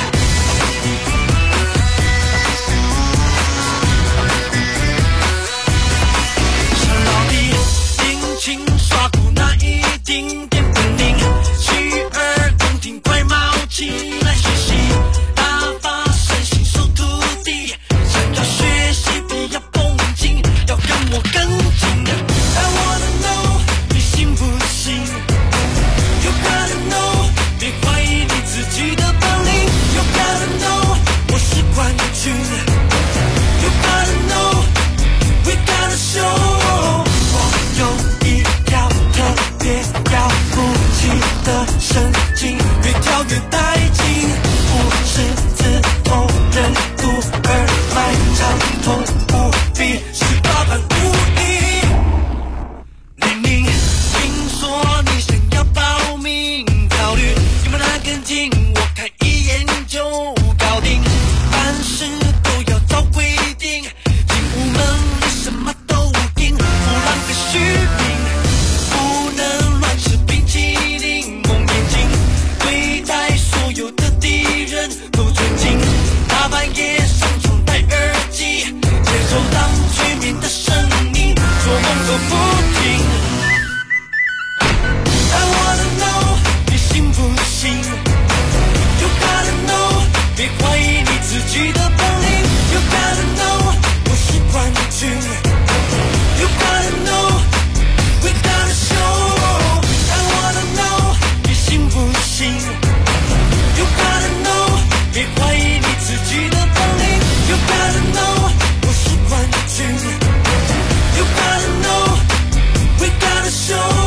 上老弟，尽情耍酷那一丁点本领，洗耳恭听快毛起来学习，大发善心收徒弟，想要学习必要绷紧，要跟我跟进。I wanna know 你信不信 You gotta know 别怀疑你自己的本领 You gotta know 我是冠军 You gotta know We gotta show 我有一条特别了不起的神经，越跳越带劲，不是自投人独而来，畅通无比，18般武艺。玲玲，听说你想要报名考虑，有没有哪根筋？我看一眼就搞定，凡事都要照规定，进屋门里什么都定，不浪费虚名，不能乱吃冰淇淋，蒙眼睛，对待所有的敌人都尊敬，大半夜上床戴耳机，接受当催眠的声音，做梦都不停。I wanna know 你信不信 You gotta know 别怀疑你自己的本领 You gotta know 我是冠军 You gotta know We gotta show I wanna know 你信不信 You gotta know 别怀疑你自己的本领 You gotta know 我是冠军 You gotta know We gotta show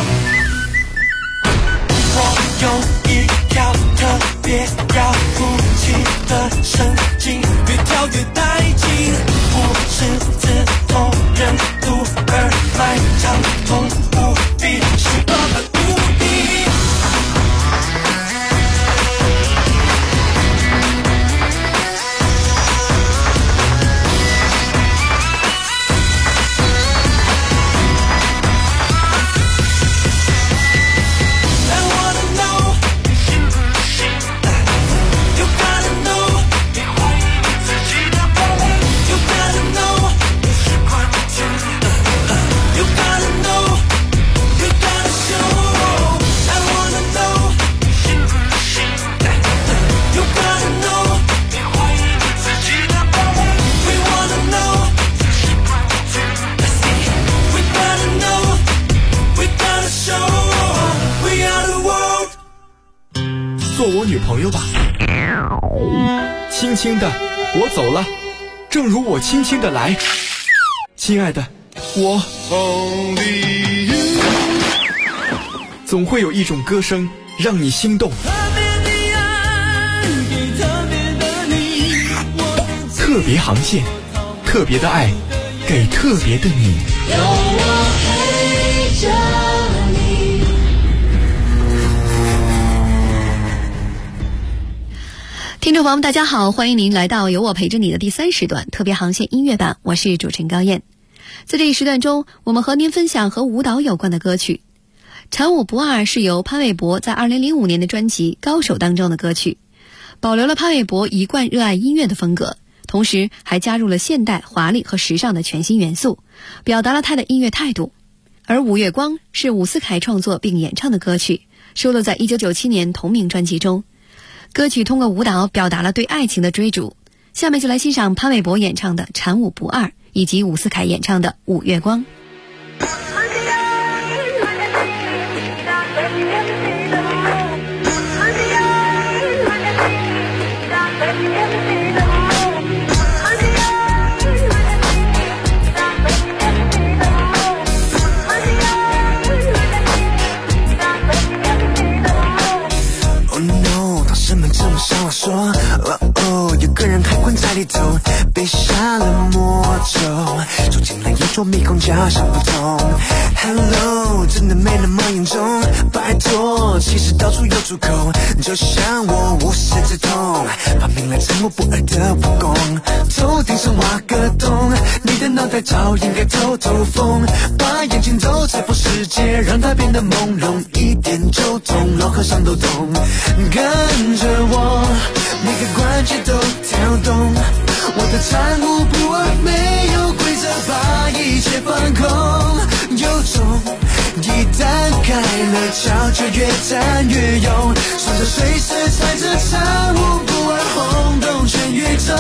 我有一条特别了不起的神经，越跳越带劲，不是自投人独而来，畅通无比，18般武艺。 做我女朋友吧，轻轻的我走了，正如我轻轻的来，亲爱的，我总会有一种歌声让你心动，特别航线，特别的爱，给特别的你。有我陪着你。 听众朋友们大家好，欢迎您来到有我陪着你的第3时段特别航线音乐版，我是主持人高燕。在这一时段中，我们和您分享和舞蹈有关的歌曲。产舞不二是由潘玮柏在2005年的专辑《高手》当中的歌曲，保留了潘玮柏一贯热爱音乐的风格，同时还加入了现代、华丽和时尚的全新元素，表达了他的音乐态度。而《五月光》是伍思凯创作并演唱的歌曲，收录在1997年同名专辑中。歌曲通过舞蹈表达了对爱情的追逐。下面就来欣赏潘玮柏演唱的《产舞不二》，以及伍思凯演唱的《五月光》。 说有个人还困在里头，被下了魔咒，住进了一座迷宫，叫想不通。Hello， 真的没那么严重，拜托，其实到处有出口，就像我无师自通，发明了产舞不二的武功，头顶上挖个洞，你的脑袋袋早应该透透风，把眼睛都踩破世界，让它变得朦胧，一点就通，老和尚都懂。跟着我，每个关节都跳动，我的参悟不二，没有规则，把一切放空，有种一旦开了窍，就越战越勇，双手随时踩着参悟不二，轰动全宇宙。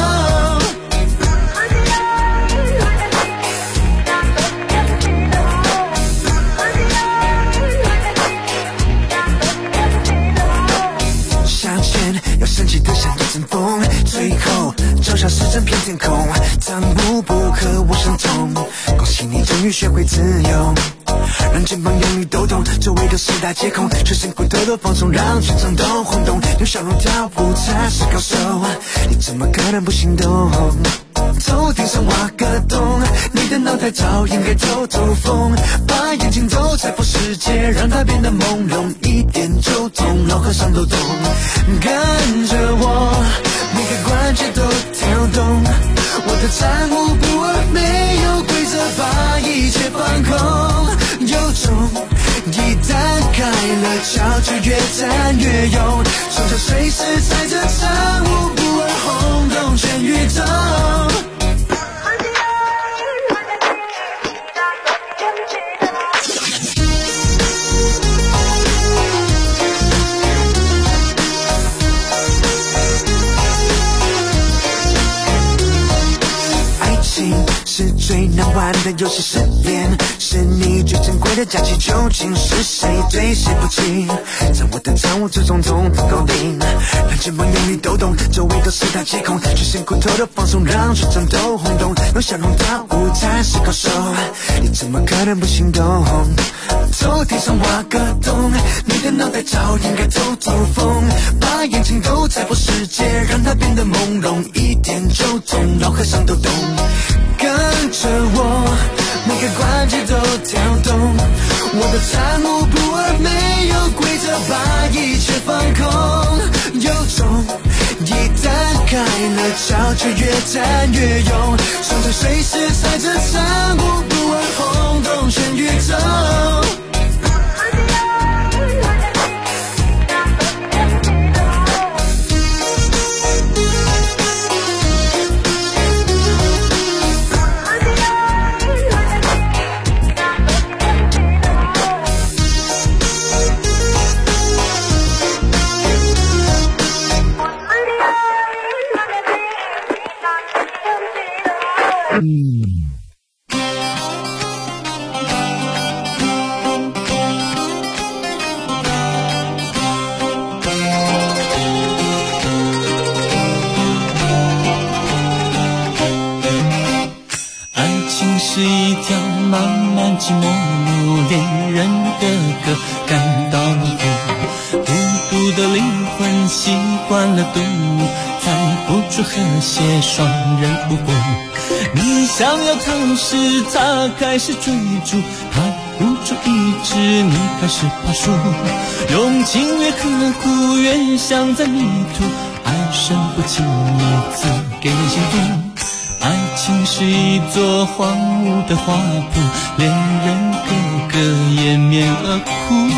向前要升起的像一阵风，最后脚下是整片天空，参悟不可无声痛，恭喜你终于学会自由，让肩膀用力抖动，周围都是大皆空，全身骨头都放松，让全场都轰动，用笑容跳舞才是高手，你怎么可能不心动？头顶上挖个洞，你的脑袋早应该透透风，把眼睛都踩破世界，让它变得朦胧，一点就通，老和尚都懂。跟着我，每个关节都跳动，我的参悟不二，没有规则，把一切放空，有种一旦开了窍，就越战越勇，双手随时踩着参悟不二，轰动全宇宙。是最难玩的游戏，失恋是你最珍贵的假期，究竟是谁对谁不起？在我的掌握之中，统统搞定，让肩膀用力抖动，周围都是大皆空，全身骨头的放松，让全场都轰动，用笑容跳舞才是高手，你怎么可能不心动？头顶上挖个洞，你的脑袋早应该透透风，把眼睛都踩破世界，让它变得朦胧，一点就通，老和尚都懂。跟着我，每个关节都跳动，我的参悟不二，没有规则，把一切放空，有种一旦开了窍，就越战越勇，双手随时踩着参悟不二，轰动全宇宙。 是一条漫漫寂寞路，恋人个个感到迷糊，孤独的灵魂习惯了独舞，猜不出和谐双人舞步。你想要逃时，他开始追逐，他不住一直，你开始爬树，用情越刻苦，越像在迷途，爱深不轻易赐给人幸福。爱情是一座荒芜的花圃，恋人个个掩面而哭。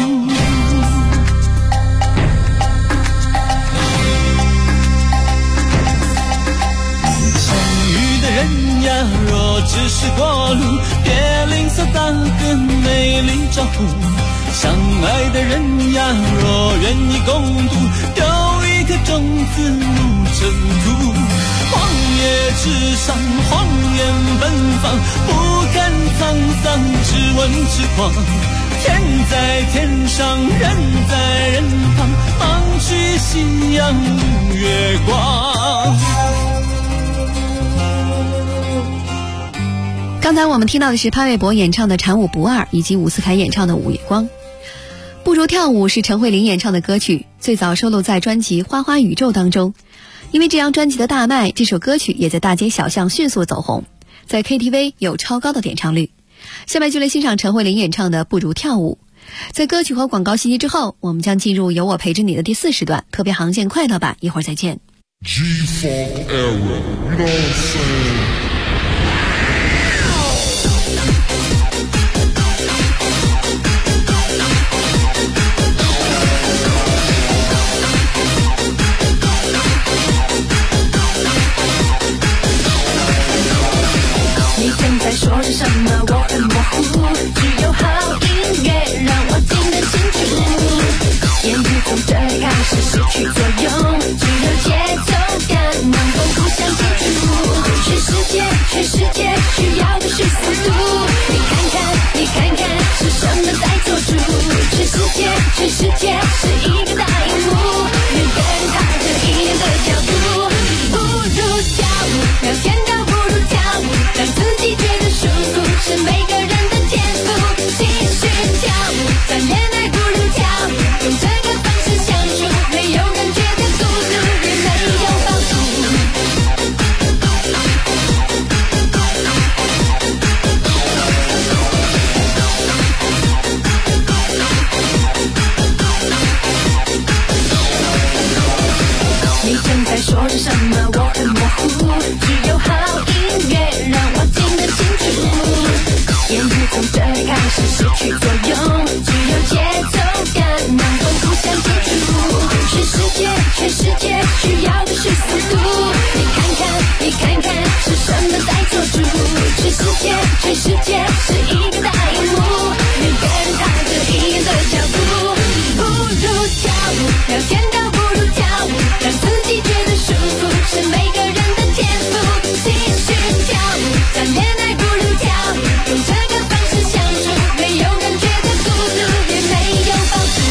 相遇的人呀，若只是过路，别吝啬打个美丽招呼。相爱的人呀，若愿意共度，丢一颗种子入尘土。荒野之上，荒野奔放，不看沧桑，只问痴狂。天在天上，人在人旁，望去夕阳无月光。 刚才我们听到的是潘玮柏演唱的《产舞不二》，以及伍思凯演唱的《五月光》。不如跳舞是陈慧琳演唱的歌曲，最早收录在专辑《花花宇宙》当中。因为这张专辑的大卖，这首歌曲也在大街小巷迅速走红，在 KTV 有超高的点唱率。下面就来欣赏陈慧琳演唱的《不如跳舞》。在歌曲和广告信息之后，我们将进入有我陪着你的第4时段特别航线快乐版，一会儿再见。 G-Funk Era, you know what I'm saying? 说着什么我很模糊，只有好音乐让我听得清楚。言语从这里开始失去作用，只有节奏感能够互相接触。全世界需要的是速度，你看看是什么在做主？全世界是一个大荧幕，每个人踏着一样的脚步。不如跳舞，聊天倒不如跳舞，让自己觉得舒服是每个人的天赋。继续跳舞，谈恋爱不如跳舞，用这个方式相处，没有人觉得孤独，也没有包袱。你正在说着什么我很模糊，只有好音乐让我听得清楚。言语从这里开始失去作用，只有节奏感能够互相接触。全世界需要的是速度，你看看是什么在做主？全世界是一个大荧幕，每个人踏着一样的脚步。不如跳舞，聊天倒不如跳舞，让自己觉得舒服是每个人的天赋。继续跳舞，谈恋爱不如跳舞，用这个方式相处，没有人觉得孤独，也没有包袱。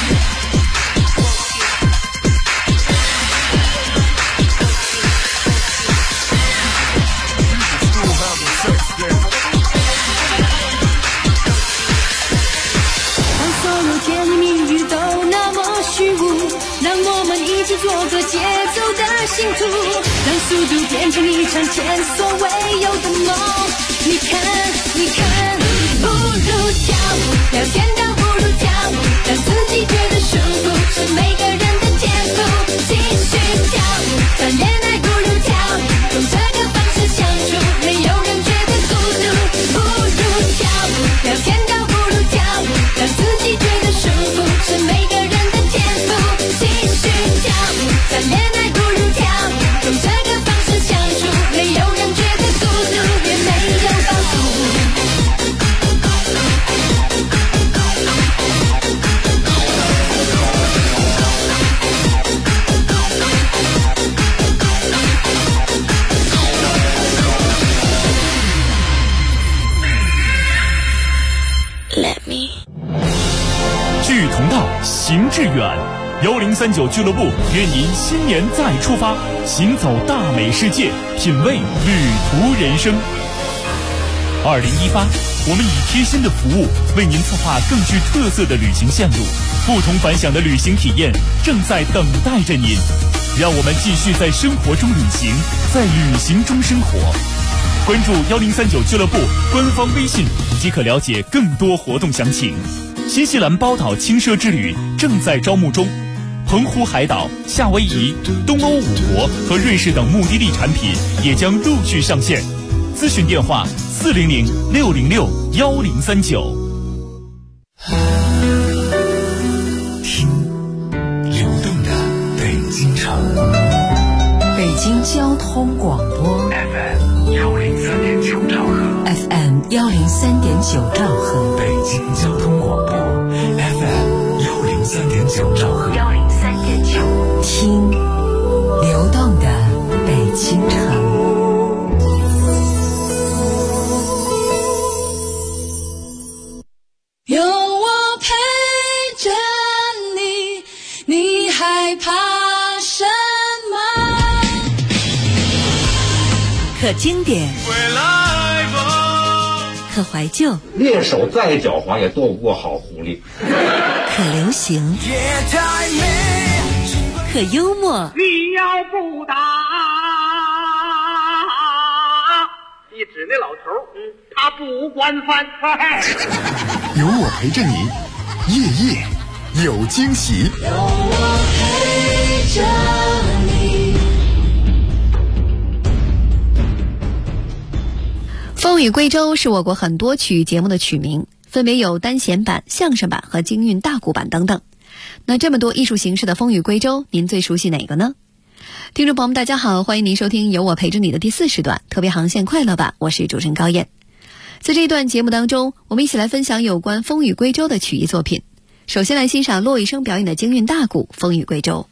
做个节奏的信徒，让速度变成一场前所未有的梦。你看，不如跳舞，聊天倒不如跳舞，让自己觉得舒服是每个人的天赋。继续跳舞，谈恋爱不如跳舞，用这个方式相处，没有人觉得孤独。不如跳舞，聊天倒不如跳舞，让自己觉得舒服是每个人的天赋。继续跳舞，谈恋爱不如跳舞，用这个方式相处，没有人觉得孤独，也没有包袱。Let me 志同道，行致远。1039俱乐部愿您新年再出发，行走大美世界，品味旅途人生。2018，我们以贴心的服务为您策划更具特色的旅行线路，不同凡响的旅行体验正在等待着您。让我们继续在生活中旅行，在旅行中生活。关注1039俱乐部官方微信即可了解更多活动详情。新西兰包岛轻奢之旅正在招募中，澎湖海岛、夏威夷、东欧5国和瑞士等目的地产品也将陆续上线。咨询电话400-606-1039。 听流动的北京城， 北京交通广播 FM103.9兆赫 FM103.9兆赫， 北京交通广播 FM103.9兆赫 103.9，听流动的北京城。 有我陪着你，你害怕什么？ 可经典，可怀旧， 猎手再狡猾也斗不过好狐狸。 可流行，可幽默。 你要不打，你指那老头，他不惯犯。 有我陪着你，夜夜有惊喜。 有我陪着你。 风雨归舟是我国很多曲艺节目的曲名，分别有单弦版、相声版和京韵大鼓版等等。那这么多艺术形式的风雨归舟，您最熟悉哪个呢？听众朋友们大家好，欢迎您收听由我陪着你的第4时段特别航线快乐吧，我是主持人高燕。 在这一段节目当中，我们一起来分享有关风雨归舟的曲艺作品。首先来欣赏骆以笙表演的京韵大鼓《风雨归舟》。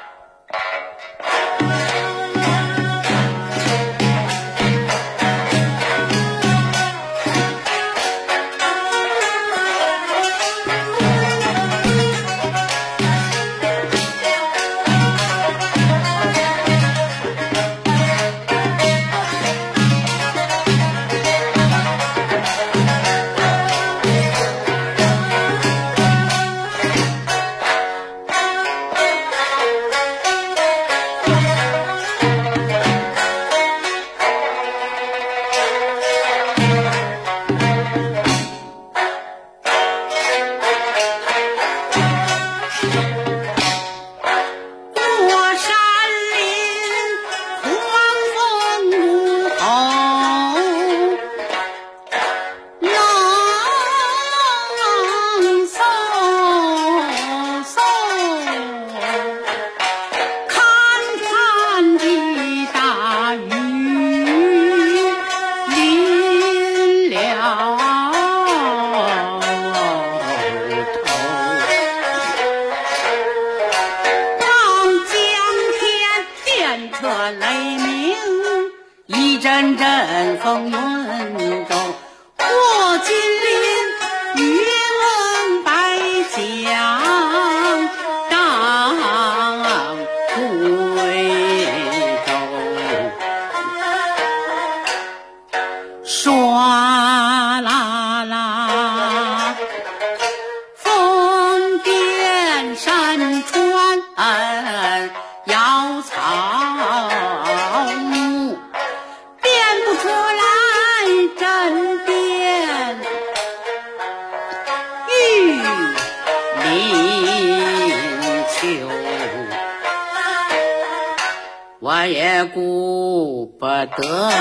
我也顾不得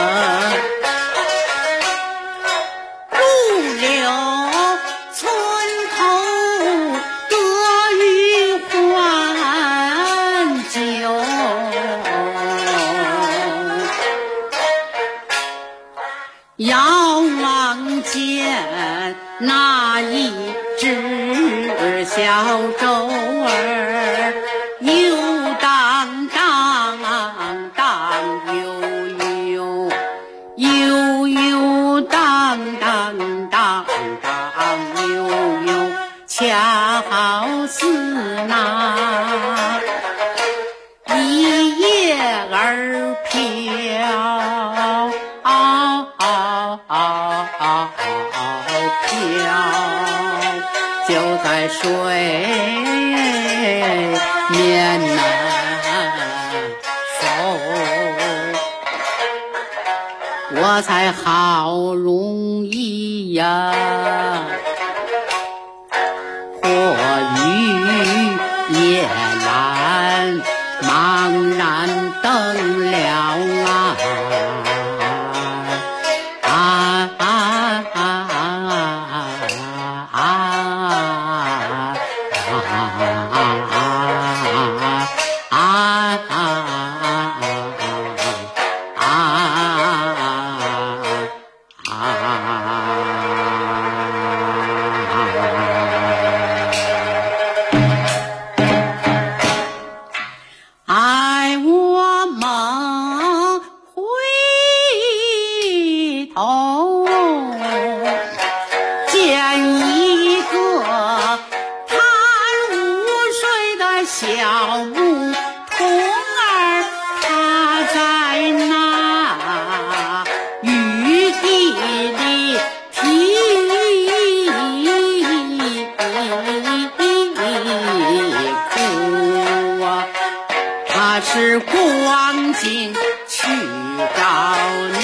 入流村头得与欢酒，遥望见那一只小舟儿游荡荡荡悠悠，悠悠荡荡荡荡悠悠，恰好似那一叶儿飘，就在水面我才好容易呀，或于夜阑茫然登了是光景去找你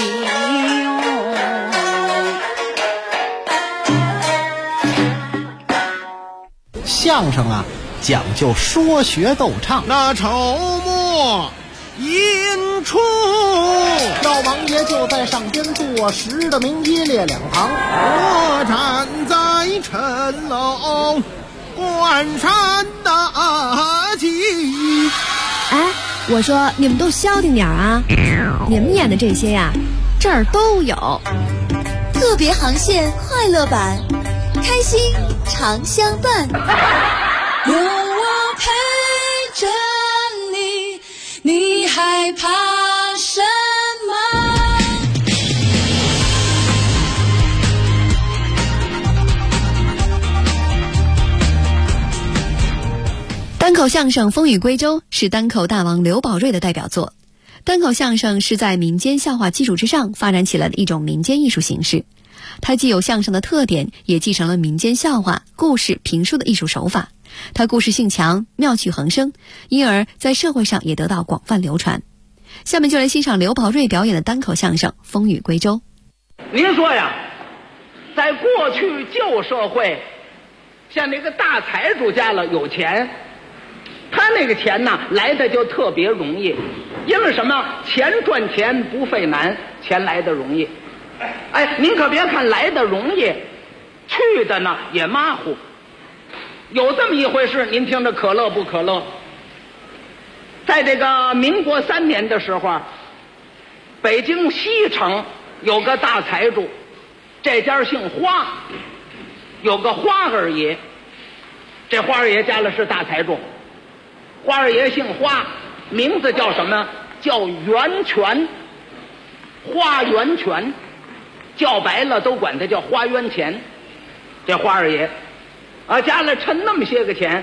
相声啊，讲究说学逗唱。 那筹末引出， 老王爷就在上边坐实的名一列两旁， 我站在城楼关山大吉。 哎，我说你们都消停点啊！你们演的这些呀，这儿都有。 特别航线快乐版，开心常相伴。 有我陪着你，你害怕什么？ 单口相声《风雨归舟》是单口大王刘宝瑞的代表作。单口相声是在民间笑话基础之上发展起来的一种民间艺术形式，它既有相声的特点，也继承了民间笑话、故事、评书的艺术手法。它故事性强，妙趣横生，因而在社会上也得到广泛流传。下面就来欣赏刘宝瑞表演的单口相声《风雨归舟》。 您说呀，在过去旧社会，像那个大财主家了有钱，他那个钱呢来的就特别容易，因为什么？钱赚钱不费难，钱来的容易。哎，您可别看来的容易，去的呢也马虎。有这么一回事，您听着可乐不可乐？在这个民国3年的时候，北京西城有个大财主，这家姓花，有个花二爷。这花二爷家里是大财主，花二爷姓花，名字叫什么？叫源泉，花源泉，叫白了都管他叫花源钱。这花二爷家里趁那么些个钱，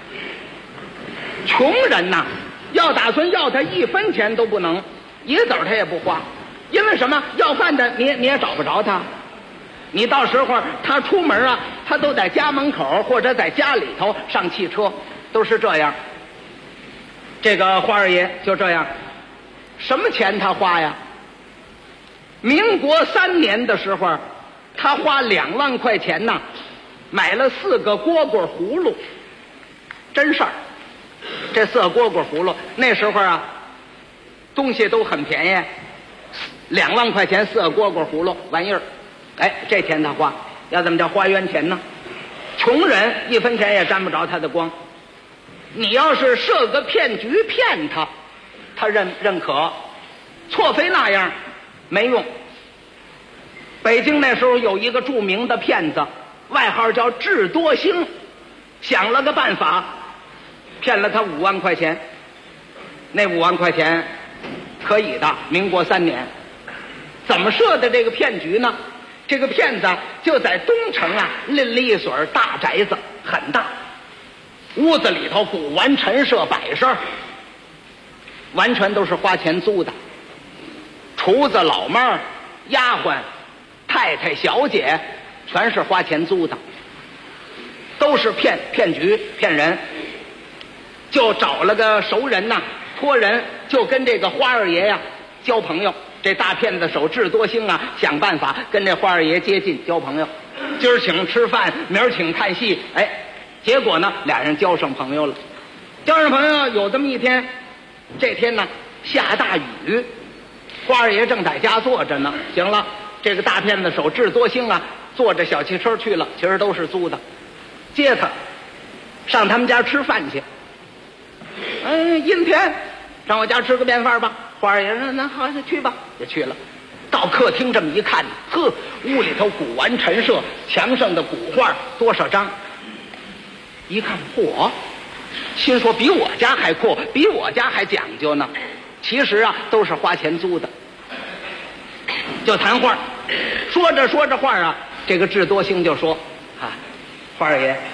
穷人呐，要打算要他1分钱都不能，一个子他也不花。因为什么？要饭的你也找不着他，你到时候他出门啊，他都在家门口或者在家里头上汽车，都是这样。这个花二爷就这样，什么钱他花呀？民国3年的时候，他花2万块钱呐，买了4个蝈蝈葫芦，真事儿。这4个蝈蝈葫芦那时候啊，东西都很便宜，2万块钱4个蝈蝈葫芦玩意儿，哎，这钱他花，要怎么叫花源钱呢？穷人1分钱也沾不着他的光。你要是设个骗局骗他，他认可，错非那样没用。北京那时候有一个著名的骗子，外号叫智多星，想了个办法，骗了他5万块钱。那5万块钱可以的，民国3年。怎么设的这个骗局呢？这个骗子就在东城啊拎了一所大宅子，很大，屋子里头古玩陈设摆设，完全都是花钱租的。厨子、老妹儿、丫鬟、太太、小姐，全是花钱租的，都是骗局骗人。就找了个熟人呐，托人就跟这个花二爷呀交朋友。这大骗子手智多星啊，想办法跟这花二爷接近交朋友。今儿请吃饭，明儿请看戏，哎，结果呢俩人交上朋友了。交上朋友有这么一天，这天呢下大雨，花二爷正在家坐着呢。行了，这个大骗子手智多星啊，坐着小汽车去了，其实都是租的，接他上他们家吃饭去。阴天，上我家吃个便饭吧。花二爷说那好，去吧，就去了。到客厅这么一看，呵，屋里头古玩陈设，墙上的古画多少张，一看嚯，心说比我家还阔，比我家还讲究呢。其实啊都是花钱租的。就谈话，说着说着话啊，这个智多星就说花二爷，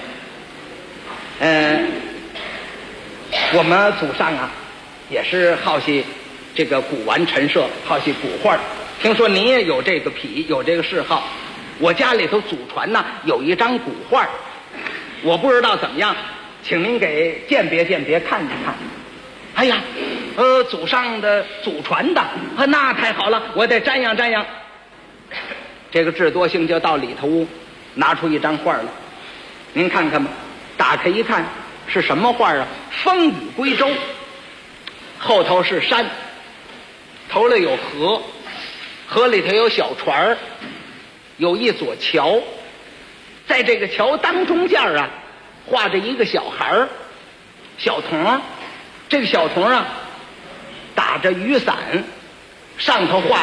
我们祖上啊也是好奇这个古玩陈设，好奇古画，听说您也有这个癖，有这个嗜好。我家里头祖传呢有一张古画，我不知道怎么样，请您给鉴别鉴别看一看。哎呀，祖上的祖传的那太好了，我得瞻仰瞻仰。这个智多星就到里头屋拿出一张画来，您看看吧。打开一看是什么画啊？风雨归舟，后头是山，头里有河，河里头有小船，有一座桥，在这个桥当中间啊画着一个小孩小童。这个小童啊打着雨伞，上头画的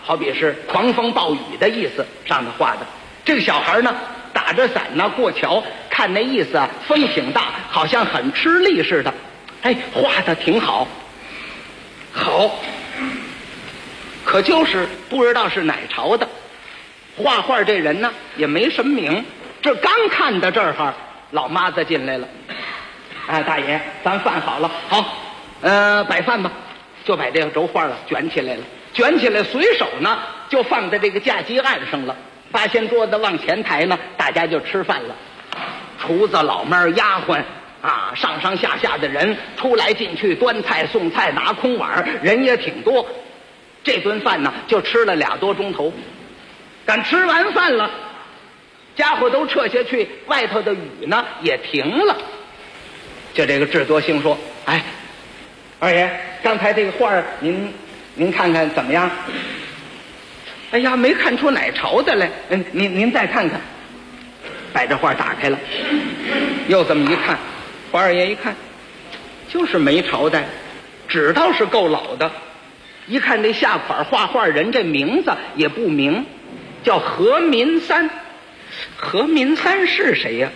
好比是狂风暴雨的意思上头画的。这个小孩呢打着伞呢过桥，看那意思啊，风挺大，好像很吃力似的。哎，画的挺好，好，可就是不知道是哪朝的。画画这人呢也没什么名，这刚看到这儿，老妈子进来了。哎，大爷，咱饭好了，好，摆饭吧，就把这个轴画了卷起来了，卷起来随手呢就放在这个架机案上了。八仙桌子往前抬呢，大家就吃饭了。厨子、老妹儿、丫鬟啊，上上下下的人出来进去，端菜送菜，拿空碗，人也挺多。这顿饭呢就吃了2多钟头。赶吃完饭了，家伙都撤下去，外头的雨呢也停了。就这个智多星说：“哎，二爷，刚才这个画您看看怎么样？”哎呀，没看出哪朝的来。您再看看。把这画打开了，又这么一看，花二爷一看，就是没朝代，纸倒是够老的。一看这下款画画人这名字也不明，叫何民三。何民三是谁呀？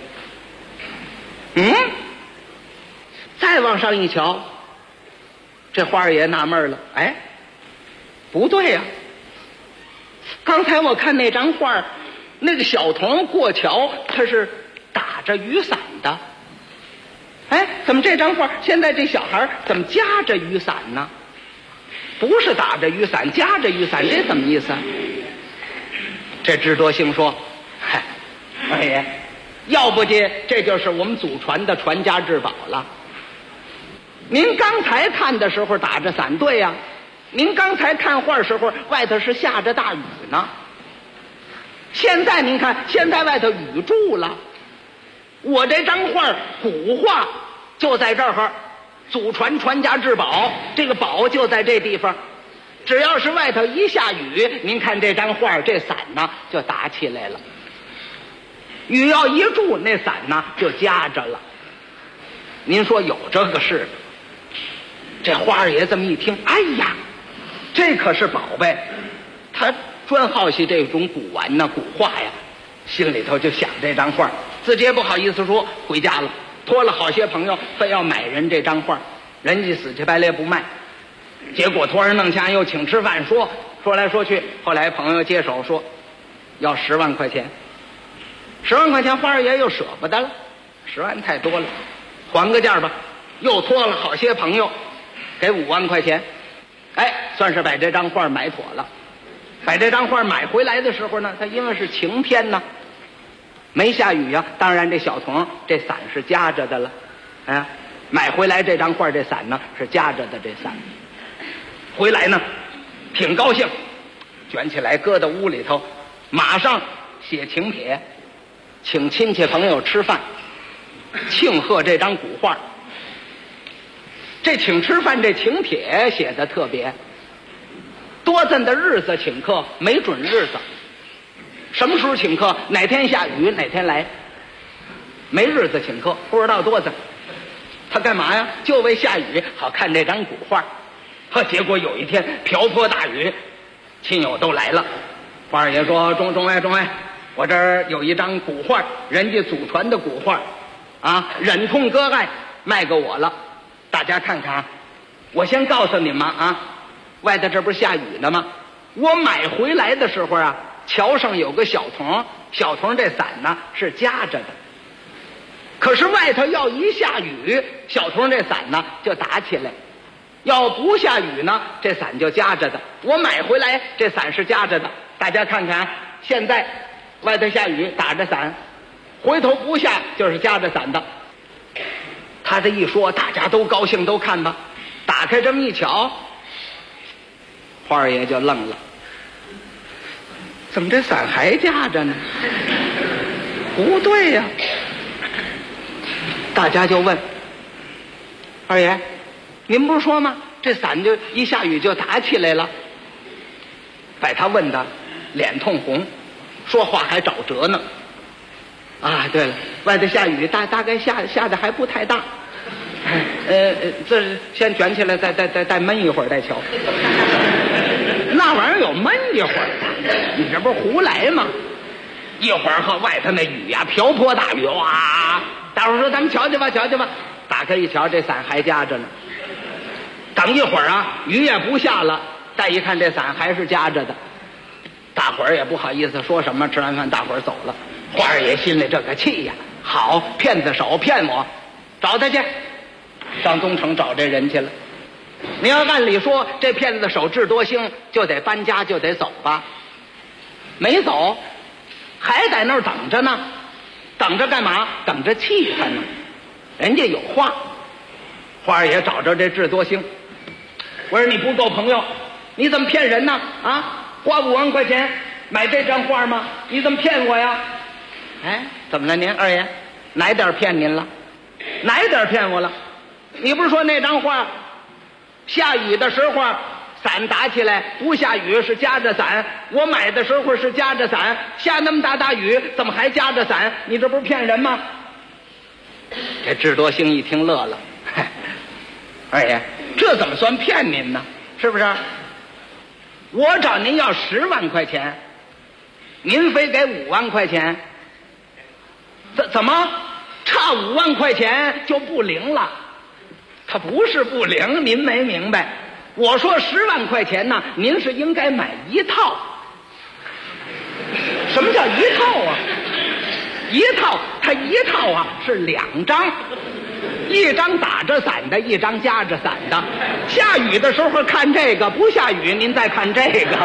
再往上一瞧，这花二爷纳闷了，哎，不对呀，刚才我看那张画，那个小童过桥他是打着雨伞的，哎，怎么这张画现在这小孩怎么夹着雨伞呢？不是打着雨伞，夹着雨伞，这怎么意思啊？这智多星说：“嗨，二爷，要不介这就是我们祖传的传家之宝了。您刚才看的时候打着伞，对呀，您刚才看画时候外头是下着大雨呢。现在您看，现在外头雨住了。我这张画古画就在这儿，祖传传家之宝，这个宝就在这地方。只要是外头一下雨，您看这张画，这伞呢就打起来了。雨要一住，那伞呢就夹着了。您说有这个事？这花二爷这么一听，哎呀，这可是宝贝，他专好奇这种古玩呢、古画呀，心里头就想这张画，自己也不好意思说，回家了，托了好些朋友，非要买人这张画，人家死乞白赖不卖，结果托人弄钱又请吃饭，说来说去，后来朋友接手说要10万块钱，10万块钱花二爷又舍不得了，10万太多了，还个价吧，又托了好些朋友，给5万块钱，哎，算是把这张画买妥了。把这张画买回来的时候呢，它因为是晴天呢，没下雨呀，当然这小童这伞是夹着的了，哎，买回来这张画这伞呢是夹着的，这伞回来呢挺高兴，卷起来搁到屋里头，马上写请帖，请亲戚朋友吃饭，庆贺这张古画。这请吃饭这请帖写的特别，多咱的日子请客，没准日子，什么时候请客，哪天下雨哪天来，没日子请客，不知道多咱。他干嘛呀？就为下雨好看这张古画。结果有一天瓢泼大雨，亲友都来了，花二爷说：中外，我这儿有一张古画，人家祖传的古画啊，忍痛割爱卖给我了，大家看看。我先告诉你们啊，外头这不是下雨呢吗？我买回来的时候啊，桥上有个小童，小童这伞呢是夹着的，可是外头要一下雨，小童这伞呢就打起来，要不下雨呢，这伞就夹着的。我买回来这伞是夹着的，大家看看，现在外头下雨打着伞，回头不下就是夹着伞的。他这一说，大家都高兴，都看吧。打开这么一瞧，花二爷就愣了，怎么这伞还夹着呢？不对呀！大家就问二爷，您不是说吗？这伞就一下雨就打起来了。把他问的脸通红，说话还找辙呢。啊，对了，外头下雨，大概下的还不太大。这先卷起来，再闷一会儿再瞧。那那玩意儿有闷一会儿，你这不是胡来吗？一会儿和外头那雨呀，瓢泼大雨，哇！大伙儿说咱们瞧瞧吧，瞧瞧吧。打开一瞧，这伞还夹着呢。等一会儿啊，雨也不下了，再一看这伞还是夹着的。大伙儿也不好意思说什么，吃完饭大伙儿走了。花儿爷心里这个气呀，好骗子手骗我，找他去，上东城找这人去了。你要按理说这骗子手智多星，就得搬家，就得走吧，没走，还在那儿等着呢。等着干嘛？等着气他呢。人家有话，花儿爷找着这智多星，我说你不够朋友，你怎么骗人呢？啊，花5万块钱买这张画吗？你怎么骗我呀？哎，怎么了您二爷？哪点骗您了？哪点骗我了？你不是说那张画下雨的时候伞打起来，不下雨是夹着伞，我买的时候是夹着伞，下那么大雨怎么还夹着伞？你这不是骗人吗？这智多星一听乐了，二爷，这怎么算骗您呢？是不是？我找您要10万块钱，您非给5万块钱，怎么差5万块钱就不灵了？它不是不灵，您没明白。我说10万块钱呢，您是应该买一套。什么叫一套啊？一套，它一套啊是2张，一张打着伞的，一张夹着伞的。下雨的时候看这个，不下雨您再看这个。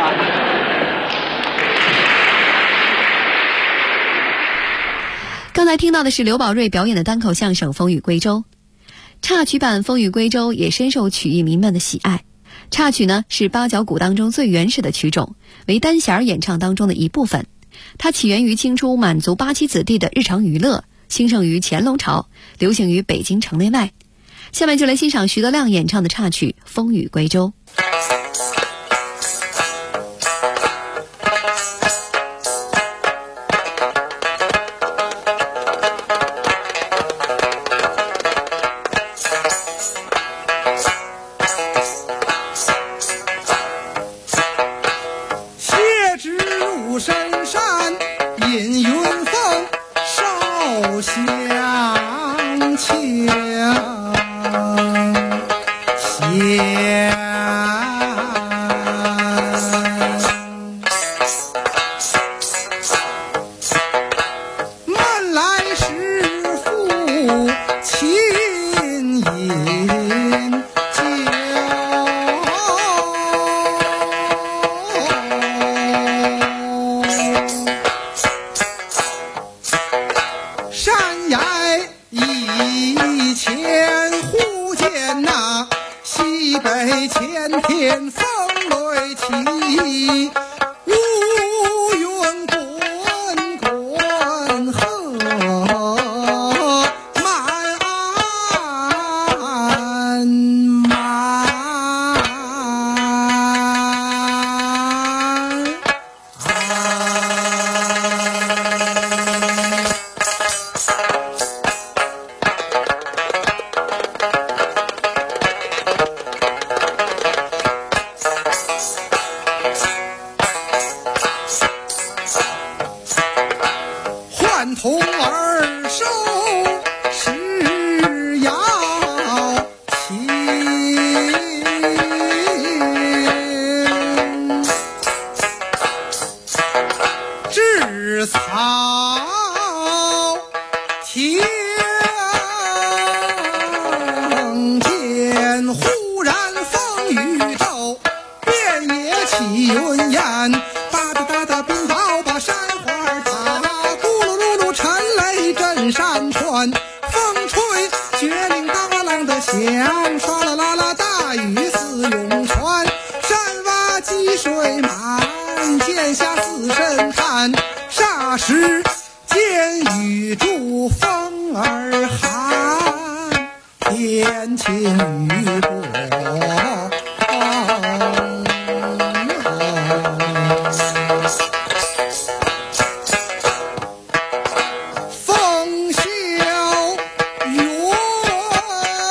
刚才听到的是刘宝瑞表演的单口相声《风雨归舟》，插曲版《风雨归舟》也深受曲艺迷们的喜爱。插曲呢是八角鼓当中最原始的曲种，为单弦演唱当中的一部分。它起源于清初满族八旗子弟的日常娱乐，兴盛于乾隆朝，流行于北京城内外。下面就来欣赏徐德亮演唱的插曲《风雨归舟》。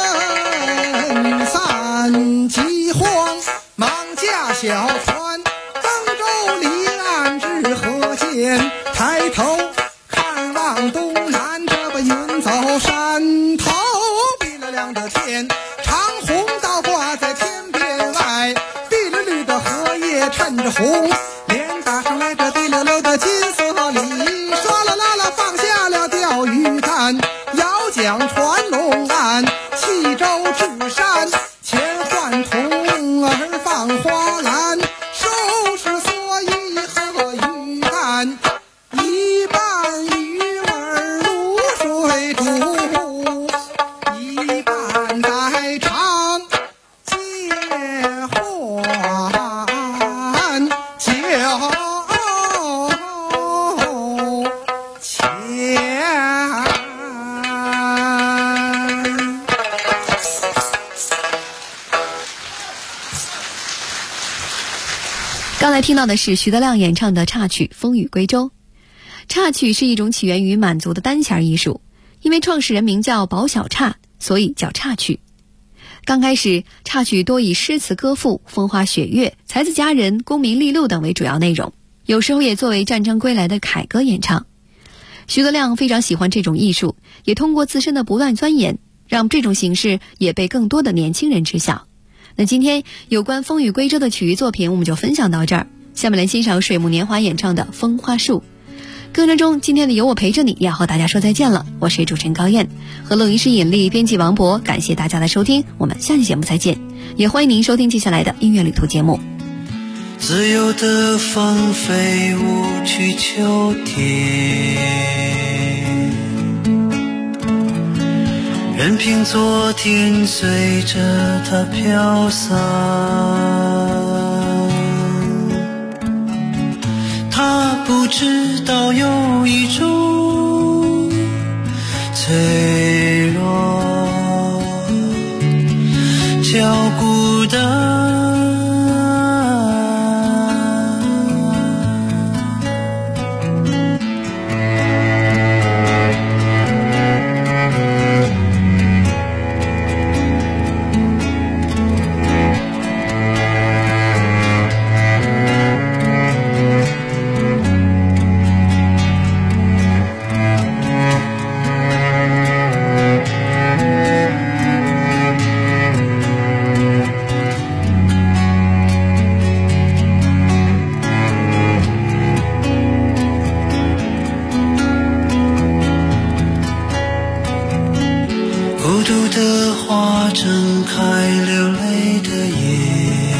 小船天，抬头看望东南，这不云走山头，碧亮亮的天，长虹倒挂在天边外，碧绿绿的荷叶衬着红，脸打上来这滴溜溜的金色里，唰啦啦啦放下了钓鱼竿，摇桨传龙岸，弃舟至山，前换童儿放花篮，收拾蓑衣和鱼竿，一半鱼儿卤水煮，一半在长结欢酒钱。 刚才听到的是徐德亮演唱的插曲《风雨归舟》。插曲是一种起源于满族的单弦艺术，因为创始人名叫保小岔，所以叫插曲。刚开始，插曲多以诗词歌赋、风花雪月、才子佳人、功名利禄等为主要内容，有时候也作为战争归来的凯歌演唱。徐德亮非常喜欢这种艺术，也通过自身的不断钻研，让这种形式也被更多的年轻人知晓。那今天有关《风雨归舟》的曲艺作品我们就分享到这儿，下面来欣赏水木年华演唱的《风花树》。歌声中，今天的有我陪着你也要和大家说再见了，我是主持人高燕，和录音师尹丽，编辑王博，感谢大家的收听，我们下期节目再见，也欢迎您收听接下来的音乐旅途节目。 自由的放飞舞去秋天，任凭昨天随着它飘散，他不知道有一种脆弱叫孤单，孤独的花睁开流泪的眼，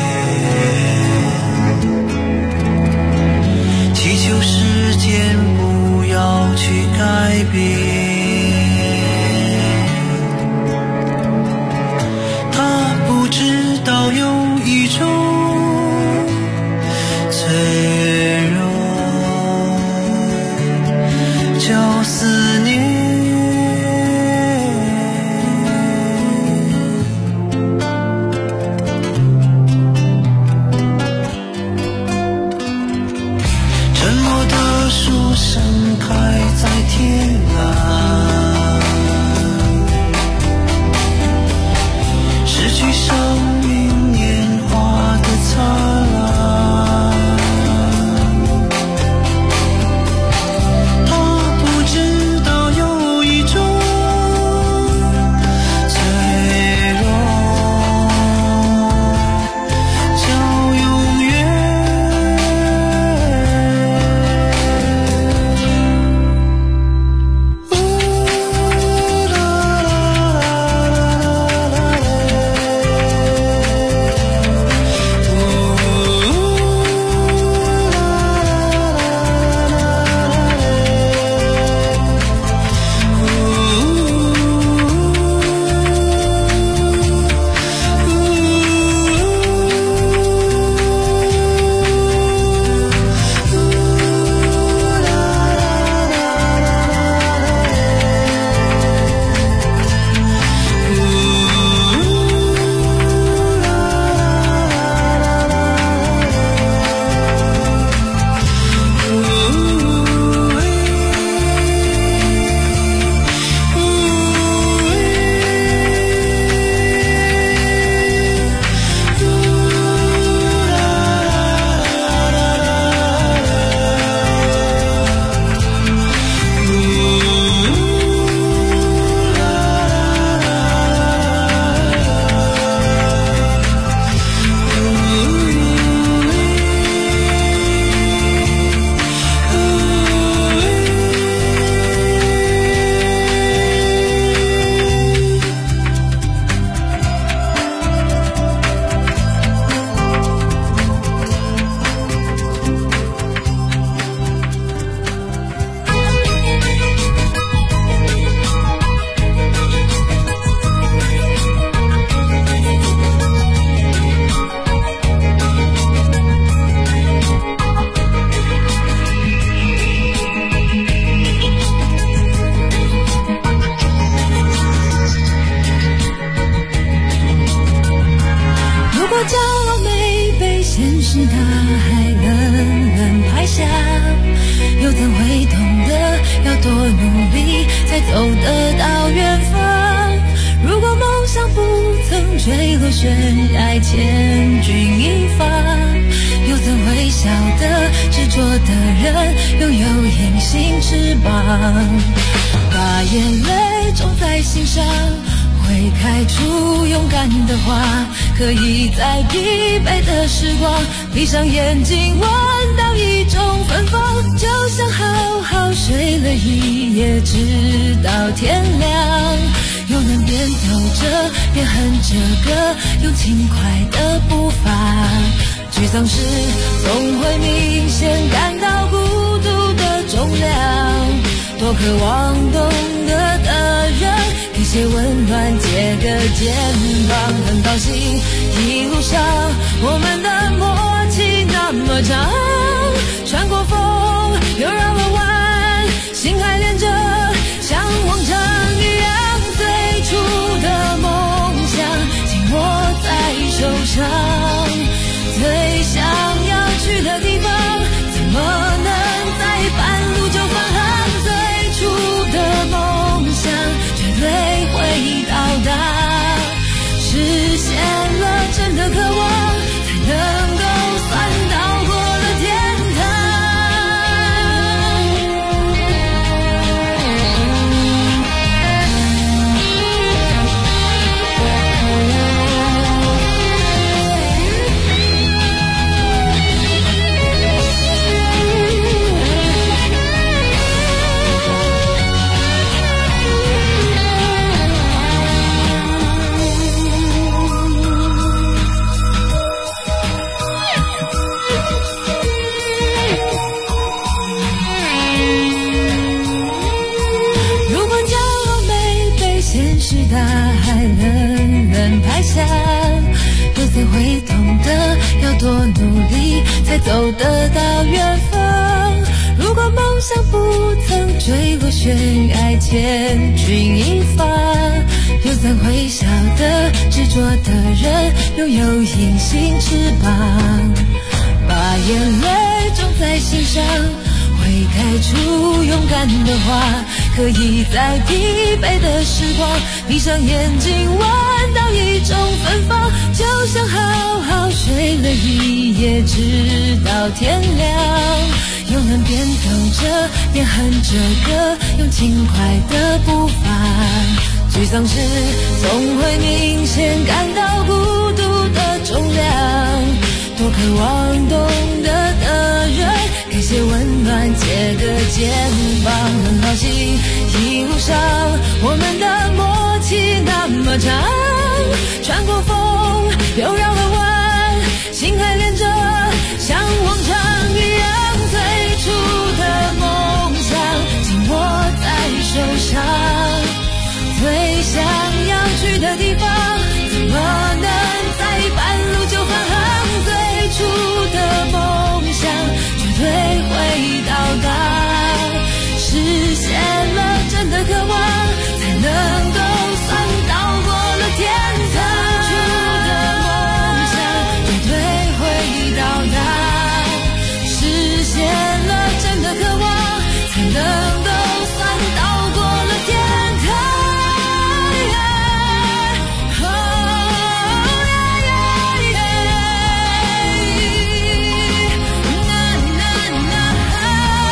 祈求时间不要去改变，他不知道有一种脆弱叫思念，盛开在天蓝，失去生命年华的灿烂，他不知道有一种脆弱叫永远。 坠落悬崖，千钧一发。又怎会晓得执着的人拥有隐形翅膀？把眼泪种在心上，会开出勇敢的花，可以在疲惫的时光闭上眼睛闻到一种芬芳，就像好好睡了一夜直到天亮，又能边走着边哼着歌，用轻快的步伐。沮丧时总会明显感到孤独的重量，多渴望懂得的人给些温暖，借个肩膀。很高兴一路上我们的默契那么长，穿过风又绕了弯，心还连着像往常一样，最初的梦想紧握在手上，最想要去的地方怎么能在半路就返航？最初的梦想绝对会到达，实现了真的渴望，才能够算到过了天堂。大海冷冷拍下，又怎会懂得要多努力才走得到远方？如果梦想不曾坠落悬崖，千钧一发，又怎会晓得执着的人拥有隐形翅膀？把眼泪种在心上，会开出勇敢的花，可以在疲惫的时光闭上眼睛闻到一种芬芳，就像好好睡了一夜直到天亮，又能边走着边哼着歌，用轻快的步伐。沮丧时总会明显感到孤独的重量，多渴望懂得的人给些温暖，借个肩膀。很高兴一路上我们的默契那么长，